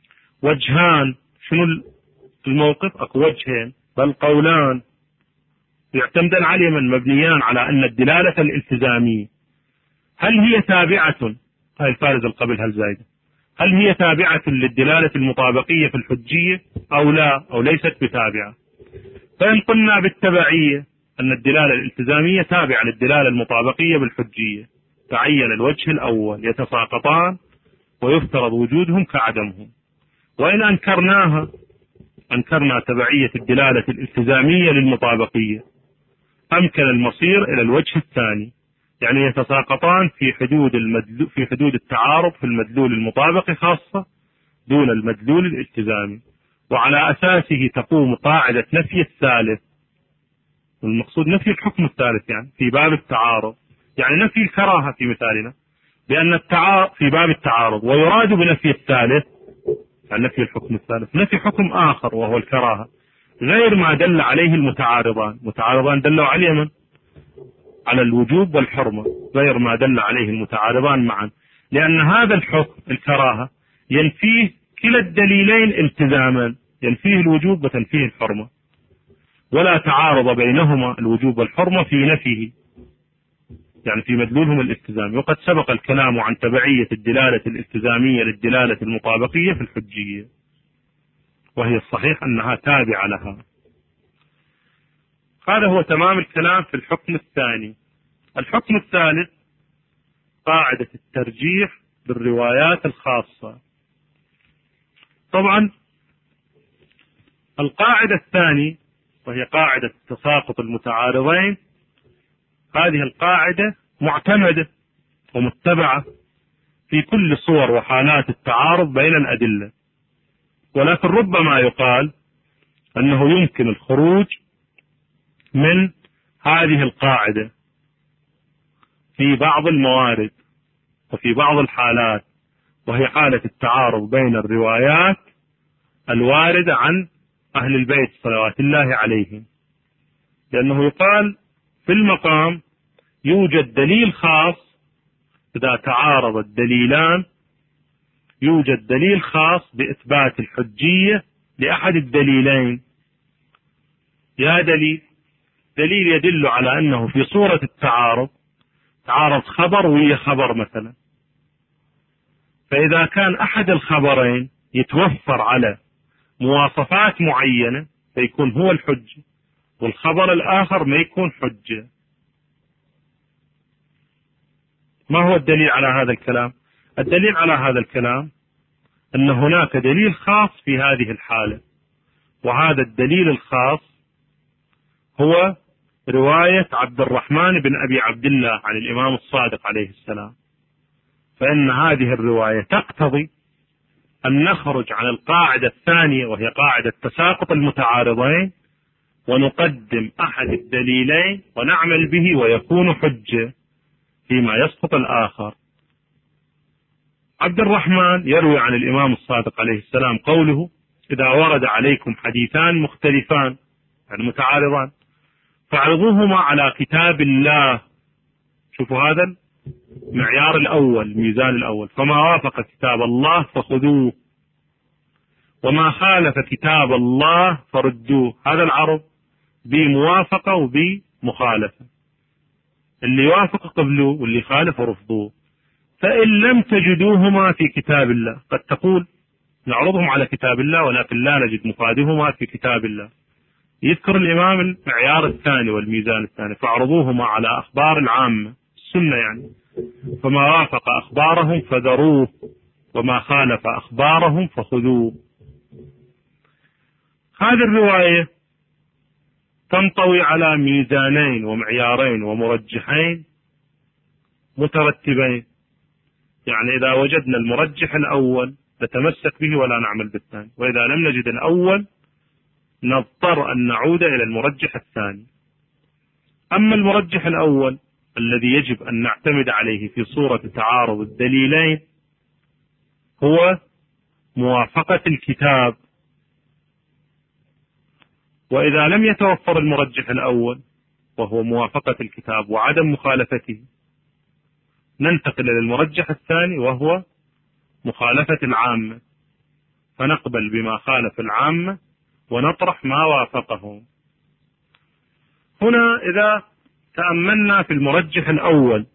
وجهان، شنو الموقف؟ اكو وجهين بل قولان يعتمدان عليهما مبنيان على ان الدلالة الالتزامية هل هي تابعة، هاي الفارزة قبل هل زايدة، هل هي تابعة للدلالة المطابقية في الحجية او لا، او ليست بتابعة. فإن قلنا بالتبعية أن الدلالة الالتزامية تابعة للدلالة المطابقية بالحجية تعين الوجه الأول، يتساقطان ويفترض وجودهم كعدمهم. وإن أنكرناها أنكرنا تبعية الدلالة الالتزامية للمطابقية، أمكن المصير إلى الوجه الثاني، يعني يتساقطان في حدود المدلول في حدود التعارض في المدلول المطابق خاصة دون المدلول الالتزامي، وعلى أساسه تقوم قاعدة نفي الثالث، والمقصود نفي الحكم الثالث يعني في باب التعارض، يعني نفي الكراهة في مثالنا، لأن التعارض في باب التعارض، ويراد بنفي الثالث يعني نفي الحكم الثالث نفي حكم آخر وهو الكراهة غير ما دل عليه المتعارضان. متعارضان دلوا عليه من؟ على الوجوب والحرمة، غير ما دل عليه المتعارضان معا، لأن هذا الحكم الكراهة ينفيه كلا الدليلين التزاما، ينفيه الوجوب وتنفيه الحرمة، ولا تعارض بينهما الوجوب والحرمة في نفيه، يعني في مدلولهم الالتزامي. وقد سبق الكلام عن تبعية الدلالة الالتزامية للدلالة المطابقية في الحجية، وهي الصحيح أنها تابعة لها. هذا هو تمام الكلام في الحكم الثاني. الحكم الثالث قاعدة الترجيح بالروايات الخاصة. طبعا القاعدة الثانية وهي قاعدة تساقط المتعارضين، هذه القاعدة معتمدة ومتبعة في كل صور وحالات التعارض بين الأدلة، ولكن ربما يقال أنه يمكن الخروج من هذه القاعدة في بعض الموارد وفي بعض الحالات، وهي حالة التعارض بين الروايات الواردة عن أهل البيت صلوات الله عليهم، لأنه يقال في المقام يوجد دليل خاص، إذا تعارض الدليلان يوجد دليل خاص بإثبات الحجية لأحد الدليلين. يا دليل دليل يدل على أنه في صورة التعارض تعارض خبر ويا خبر مثلا، فإذا كان أحد الخبرين يتوفر على مواصفات معينة فيكون هو الحجة، والخبر الآخر ما يكون حجة. ما هو الدليل على هذا الكلام؟ الدليل على هذا الكلام أن هناك دليل خاص في هذه الحالة، وهذا الدليل الخاص هو رواية عبد الرحمن بن أبي عبد الله عن الإمام الصادق عليه السلام. فإن هذه الرواية تقتضي أن نخرج عن القاعدة الثانية وهي قاعدة تساقط المتعارضين، ونقدم أحد الدليلين ونعمل به ويكون حجة فيما يسقط الآخر. عبد الرحمن يروي عن الإمام الصادق عليه السلام قوله: إذا ورد عليكم حديثان مختلفان يعني متعارضان فاعرضوهما على كتاب الله. شوفوا هذا المعيار الأول، الميزان الأول، فما وافق كتاب الله فخذوه وما خالف كتاب الله فردوه. هذا العرض بموافقة وبمخالفة، اللي يوافق قبلوه واللي خالف رفضوه. فإن لم تجدوهما في كتاب الله، قد تقول نعرضهم على كتاب الله ولكن لا نجد مفادهما في كتاب الله، يذكر الإمام المعيار الثاني والميزان الثاني، فاعرضوهما على أخبار العامة السنة يعني، فما وافق أخبارهم فذروه وما خالف أخبارهم فخذوه. هذه الرواية تنطوي على ميزانين ومعيارين ومرجحين مترتبين، يعني إذا وجدنا المرجح الأول نتمسك به ولا نعمل بالثاني، وإذا لم نجد الأول نضطر أن نعود إلى المرجح الثاني. أما المرجح الأول الذي يجب أن نعتمد عليه في صورة تعارض الدليلين هو موافقة الكتاب، وإذا لم يتوفر المرجح الأول وهو موافقة الكتاب وعدم مخالفته ننتقل إلى المرجح الثاني وهو مخالفة العامة. فنقبل بما خالف العامة ونطرح ما وافقهم. هنا إذا تأملنا في المرجح الأول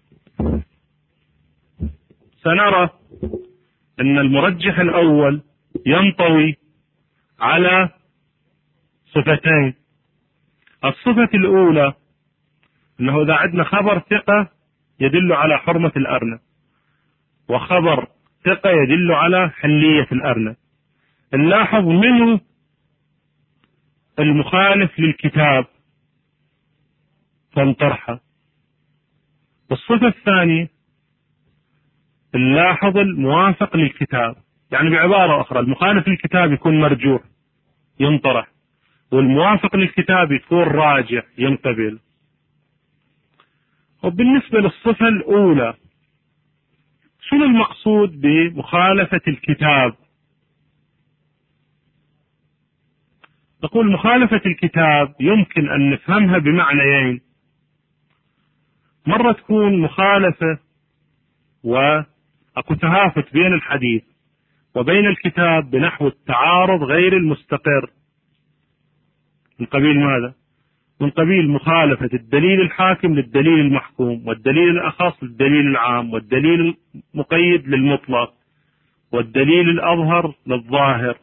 سنرى أن المرجح الأول ينطوي على صفتين. الصفة الأولى أنه إذا عندنا خبر ثقة يدل على حرمة الأرنب، وخبر ثقة يدل على حلية الأرنب، نلاحظ منه المخالف للكتاب فانطرحه. والصفة الثانية نلاحظ الموافق للكتاب، يعني بعبارة أخرى المخالف للكتاب يكون مرجوح ينطرح، والموافق للكتاب يكون راجح ينقبل. وبالنسبة للصفة الأولى شنو المقصود بمخالفة الكتاب؟ نقول مخالفة الكتاب يمكن أن نفهمها بمعنيين. مرة تكون مخالفة وأكو تهافت بين الحديث وبين الكتاب بنحو التعارض غير المستقر، من قبيل ماذا؟ من قبيل مخالفة الدليل الحاكم للدليل المحكوم، والدليل الأخص للدليل العام، والدليل المقيد للمطلق، والدليل الأظهر للظاهر.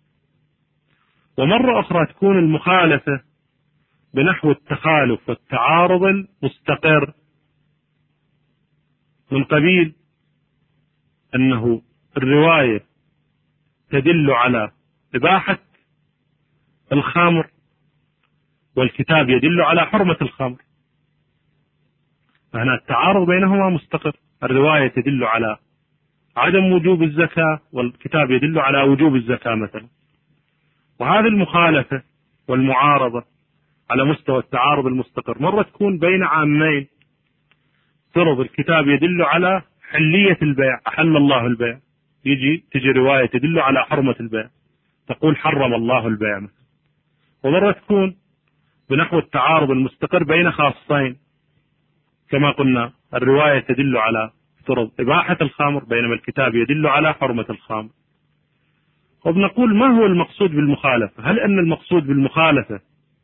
ومرة أخرى تكون المخالفة بنحو التخالف والتعارض المستقر، من قبيل أنه الرواية تدل على إباحة الخمر والكتاب يدل على حرمة الخمر، فهنا التعارض بينهما مستقر. الرواية تدل على عدم وجوب الزكاة والكتاب يدل على وجوب الزكاة مثلا. وهذه المخالفة والمعارضة على مستوى التعارض المستقر مرة تكون بين عامين، فرض الكتاب يدل على حلية البيع، أحل الله البيع، يجي تجي رواية تدل على حرمة البيع تقول حرم الله البيع مثلا. ومرة تكون بنحو التعارض المستقر بين خاصين، كما قلنا الرواية تدل على فرض إباحة الخمر بينما الكتاب يدل على حرمة الخمر. وبنقول ما هو المقصود بالمخالفة؟ هل أن المقصود بالمخالفة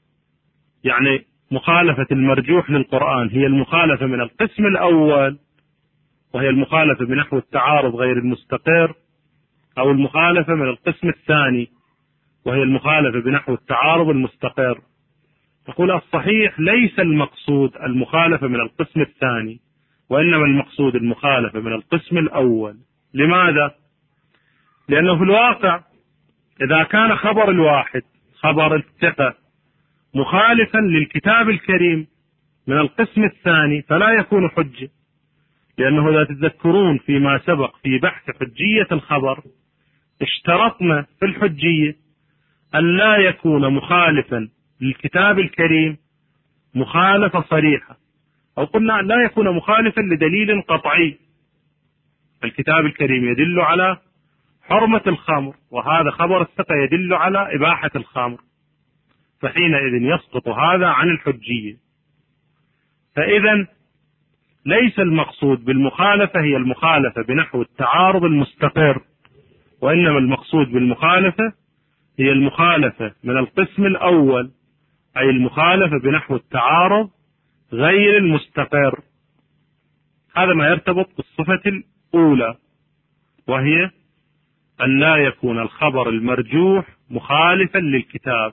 يعني مخالفة المرجوح للقرآن هي المخالفة من القسم الأول وهي المخالفة بنحو التعارض غير المستقر، أو المخالفة من القسم الثاني وهي المخالفة بنحو التعارض المستقر؟ تقول الصحيح ليس المقصود المخالفة من القسم الثاني، وإنما المقصود المخالفة من القسم الأول. لماذا؟ لأنه في الواقع إذا كان خبر الواحد خبر الثقة مخالفا للكتاب الكريم من القسم الثاني فلا يكون حجة، لأنه إذا تذكرون فيما سبق في بحث حجية الخبر اشترطنا في الحجية أن لا يكون مخالفا للكتاب الكريم مخالفة صريحة، أو قلنا أن لا يكون مخالفا لدليل قطعي. الكتاب الكريم يدل على حرمة الخمر وهذا خبر الثقة يدل على إباحة الخمر، فحينئذ يسقط هذا عن الحجية. فإذا ليس المقصود بالمخالفة هي المخالفة بنحو التعارض المستقر، وإنما المقصود بالمخالفة هي المخالفة من القسم الأول، أي المخالفة بنحو التعارض غير المستقر. هذا ما يرتبط بالصفة الأولى، وهي أن لا يكون الخبر المرجوح مخالفا للكتاب.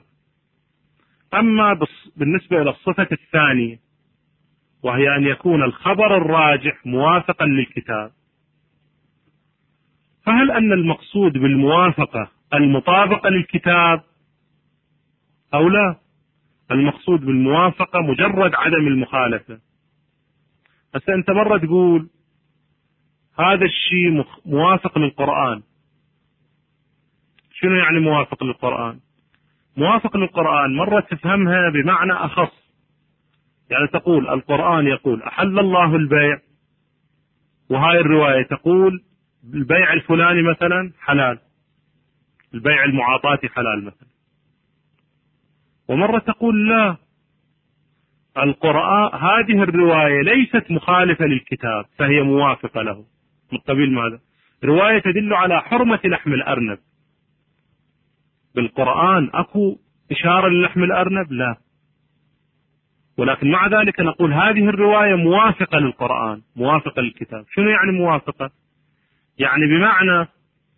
أما بالنسبة إلى الصفة الثانية وهي أن يكون الخبر الراجح موافقا للكتاب، فهل أن المقصود بالموافقة المطابقة للكتاب أو لا؟ المقصود بالموافقة مجرد عدم المخالفة. بس أنت مرة تقول هذا الشيء موافق للقرآن. شنو يعني موافق للقرآن؟ موافق للقرآن مرة تفهمها بمعنى أخص، يعني تقول القرآن يقول أحل الله البيع، وهاي الرواية تقول البيع الفلاني مثلا حلال، البيع المعاطاتي حلال مثلا. ومرة تقول لا، القرآن هذه الرواية ليست مخالفة للكتاب فهي موافقة له، من قبيل ماذا؟ رواية تدل على حرمة لحم الأرنب بالقرآن أكو إشارة للحم الأرنب؟ لا. ولكن مع ذلك نقول هذه الرواية موافقة للقرآن، موافقة للكتاب. شنو يعني موافقة؟ يعني بمعنى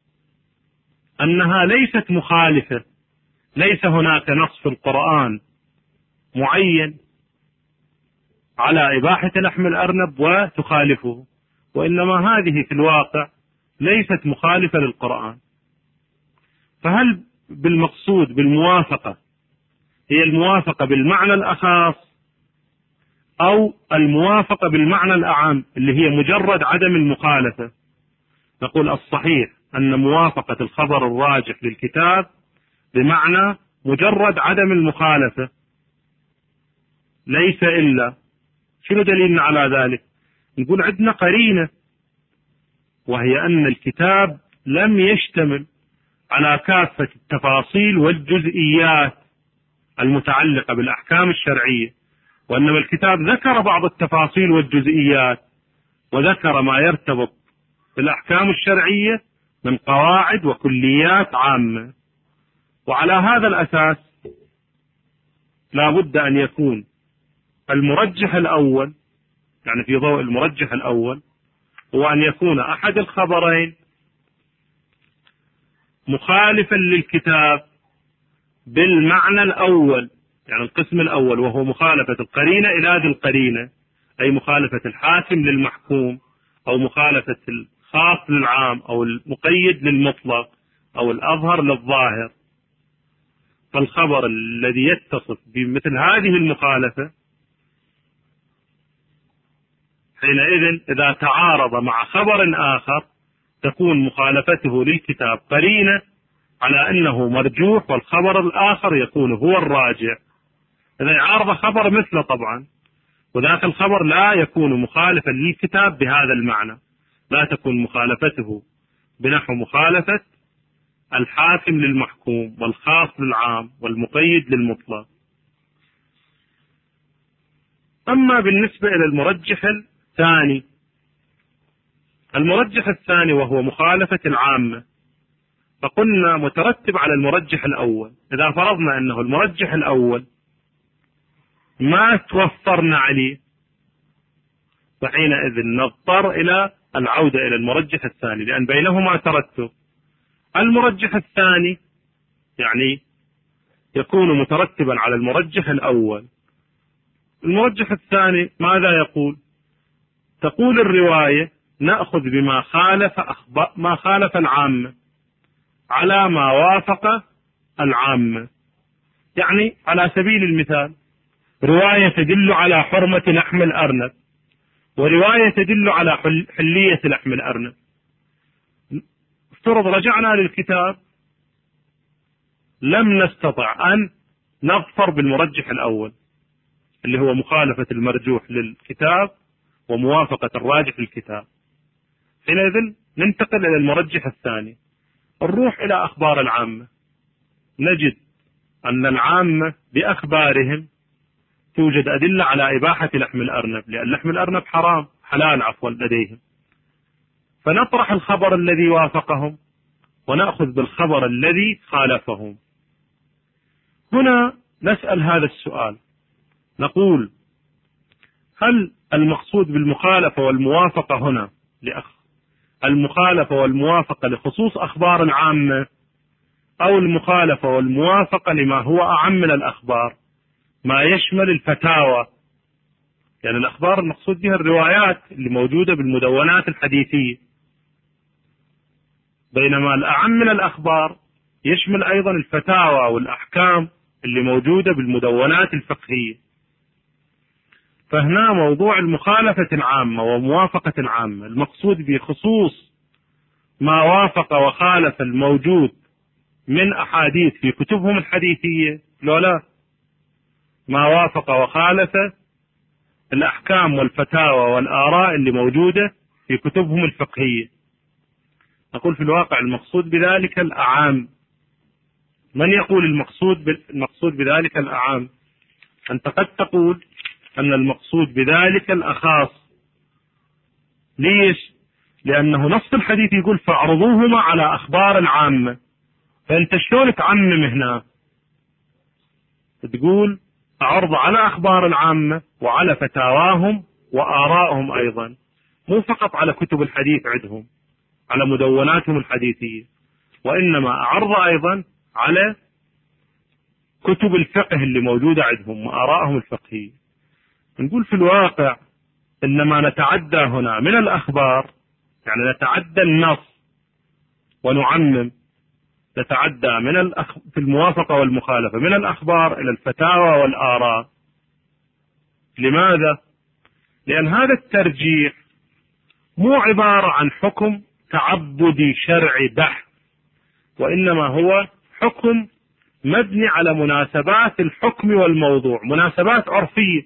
أنها ليست مخالفة، ليس هناك نص في القرآن معين على إباحة لحم الأرنب وتخالفه، وإنما هذه في الواقع ليست مخالفة للقرآن. فهل بالمقصود بالموافقة هي الموافقة بالمعنى الأخص أو الموافقة بالمعنى الأعم اللي هي مجرد عدم المخالفة؟ نقول الصحيح أن موافقة الخبر الراجح للكتاب بمعنى مجرد عدم المخالفة، ليس إلا. شنو دليلنا على ذلك؟ نقول عندنا قرينة، وهي أن الكتاب لم يشتمل على كافة التفاصيل والجزئيات المتعلقة بالأحكام الشرعية، وإنما الكتاب ذكر بعض التفاصيل والجزئيات، وذكر ما يرتبط بالأحكام الشرعية من قواعد وكليات عامة. وعلى هذا الأساس لا بد أن يكون المرجح الأول، يعني في ضوء المرجح الأول، هو أن يكون أحد الخبرين مخالفا للكتاب بالمعنى الأول، يعني القسم الأول، وهو مخالفة القرينة إلى ذي القرينة، أي مخالفة الحاكم للمحكوم، أو مخالفة الخاص للعام، أو المقيد للمطلق، أو الأظهر للظاهر. فالخبر الذي يتصف بمثل هذه المخالفة حينئذ إذا تعارض مع خبر آخر تكون مخالفته للكتاب قرينة على أنه مرجوح، والخبر الآخر يكون هو الراجع. إذا يعارض خبر مثله طبعا، وذاك الخبر لا يكون مخالفا للكتاب بهذا المعنى، لا تكون مخالفته بنحو مخالفة الحاكم للمحكوم، والخاص للعام، والمقيد للمطلق. أما بالنسبة إلى المرجح الثاني، المرجح الثاني وهو مخالفة العامة، فقلنا مترتب على المرجح الأول. إذا فرضنا أنه المرجح الأول ما توفرنا عليه، فحينئذ نضطر إلى العودة إلى المرجح الثاني، لأن بينهما ترتب. المرجح الثاني يعني يكون مترتبا على المرجح الأول. المرجح الثاني ماذا يقول؟ تقول الرواية نأخذ بما خالف أخبار ما خالف العامة على ما وافق العامة. يعني على سبيل المثال رواية تدل على حرمة لحم الأرنب، ورواية تدل على حلية لحم الأرنب. افترض رجعنا للكتاب لم نستطع أن نظفر بالمرجح الأول اللي هو مخالفة المرجوح للكتاب وموافقة الراجح للكتاب، حينئذ ننتقل إلى المرجح الثاني. نروح إلى أخبار العامة، نجد أن العامة بأخبارهم توجد أدلة على إباحة لحم الأرنب، لأن لحم الأرنب حرام حلال عفوا لديهم. فنطرح الخبر الذي وافقهم ونأخذ بالخبر الذي خالفهم. هنا نسأل هذا السؤال، نقول هل المقصود بالمخالفة والموافقة هنا لأخ المخالفة والموافقة لخصوص أخبار العامة، أو المخالفة والموافقة لما هو أعم من الأخبار، ما يشمل الفتاوى؟ يعني الأخبار المقصود بها الروايات اللي موجودة بالمدونات الحديثية، بينما الأعم من الأخبار يشمل أيضا الفتاوى والأحكام اللي موجودة بالمدونات الفقهية. فهنا موضوع المخالفة العامة وموافقة العامة المقصود بخصوص ما وافق وخالف الموجود من أحاديث في كتبهم الحديثية، لا لا ما وافق وخالف الأحكام والفتاوى والآراء اللي موجودة في كتبهم الفقهية. نقول في الواقع المقصود بذلك الأعام. من يقول المقصود المقصود بذلك الأعام؟ أنت قد تقول أن المقصود بذلك الأخاص. ليش؟ لأنه نص الحديث يقول فاعرضوهما على أخبار العامة، فأنت شلون تعمم هنا؟ تقول أعرض على أخبار العامة وعلى فتاواهم وآرائهم أيضا، مو فقط على كتب الحديث عندهم، على مدوناتهم الحديثية، وإنما أعرض أيضا على كتب الفقه اللي موجودة عندهم وآرائهم الفقهية. نقول في الواقع إنما نتعدى هنا من الأخبار، يعني نتعدى النص ونعمم، نتعدى من الأخ... في الموافقة والمخالفة من الأخبار إلى الفتاوى والآراء. لماذا؟ لأن هذا الترجيح مو عبارة عن حكم تعبدي شرعي بحت، وإنما هو حكم مبني على مناسبات الحكم والموضوع، مناسبات عرفية.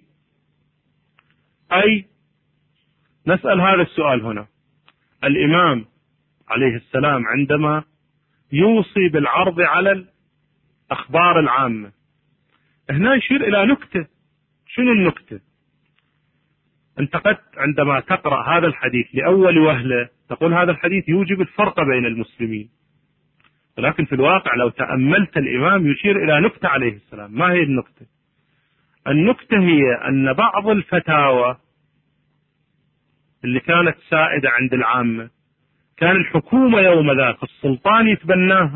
أي نسأل هذا السؤال هنا: الإمام عليه السلام عندما يوصي بالعرض على الأخبار العامة، هنا يشير إلى نكتة. شنو النكتة؟ أنت قد عندما تقرأ هذا الحديث لأول وهلة تقول هذا الحديث يوجب الفرق بين المسلمين، ولكن في الواقع لو تأملت الإمام يشير إلى نكتة عليه السلام. ما هي النكتة؟ النكتة هي أن بعض الفتاوى اللي كانت سائدة عند العامة كان الحكومة يوم ذاك السلطان يتبناها،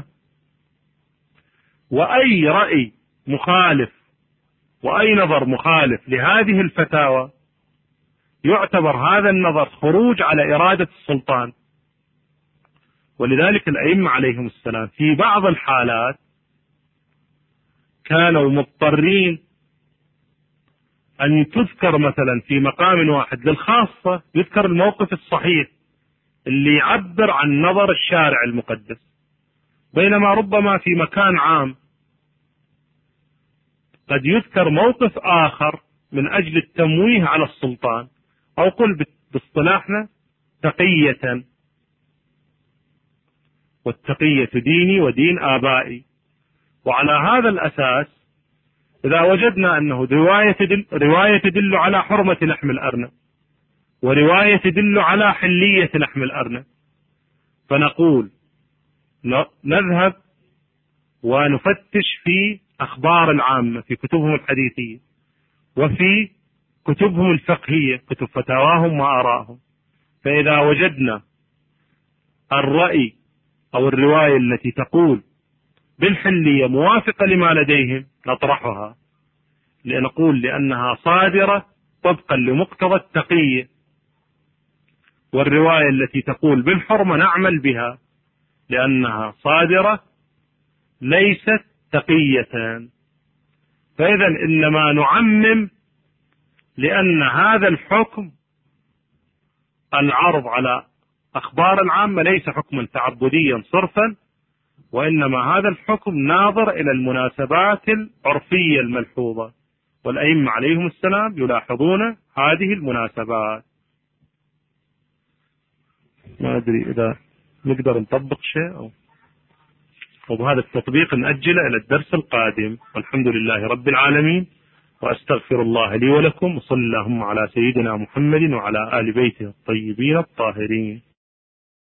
وأي رأي مخالف وأي نظر مخالف لهذه الفتاوى يعتبر هذا النظر خروج على إرادة السلطان. ولذلك الأئمة عليهم السلام في بعض الحالات كانوا مضطرين أن تذكر مثلا في مقام واحد للخاصة يذكر الموقف الصحيح اللي يعبر عن نظر الشارع المقدس، بينما ربما في مكان عام قد يذكر موقف آخر من أجل التمويه على السلطان، أو قل باصطلاحنا تقية، والتقية ديني ودين آبائي. وعلى هذا الأساس إذا وجدنا أنه رواية تدل, رواية تدل على حرمة لحم الأرنب، ورواية تدل على حلية لحم الأرنب، فنقول نذهب ونفتش في أخبار العامة في كتبهم الحديثية وفي كتبهم الفقهية، كتب فتاواهم وآرائهم. فإذا وجدنا الرأي أو الرواية التي تقول بالحلية موافقة لما لديهم نطرحها، لنقول لأنها صادرة طبقا لمقتضى التقية، والرواية التي تقول بالحرمة نعمل بها لأنها صادرة ليست تقية. فإذا إنما نعمم لأن هذا الحكم العرض على أخبار العامة ليس حكما تعبديا صرفا، وإنما هذا الحكم ناظر إلى المناسبات العرفية الملحوظة، والأئمة عليهم السلام يلاحظون هذه المناسبات. ما أدري إذا نقدر نطبق شيء أو وبهذا التطبيق نأجله إلى الدرس القادم، والحمد لله رب العالمين، وأستغفر الله لي ولكم، وصلى اللهم على سيدنا محمد وعلى آل بيته الطيبين الطاهرين.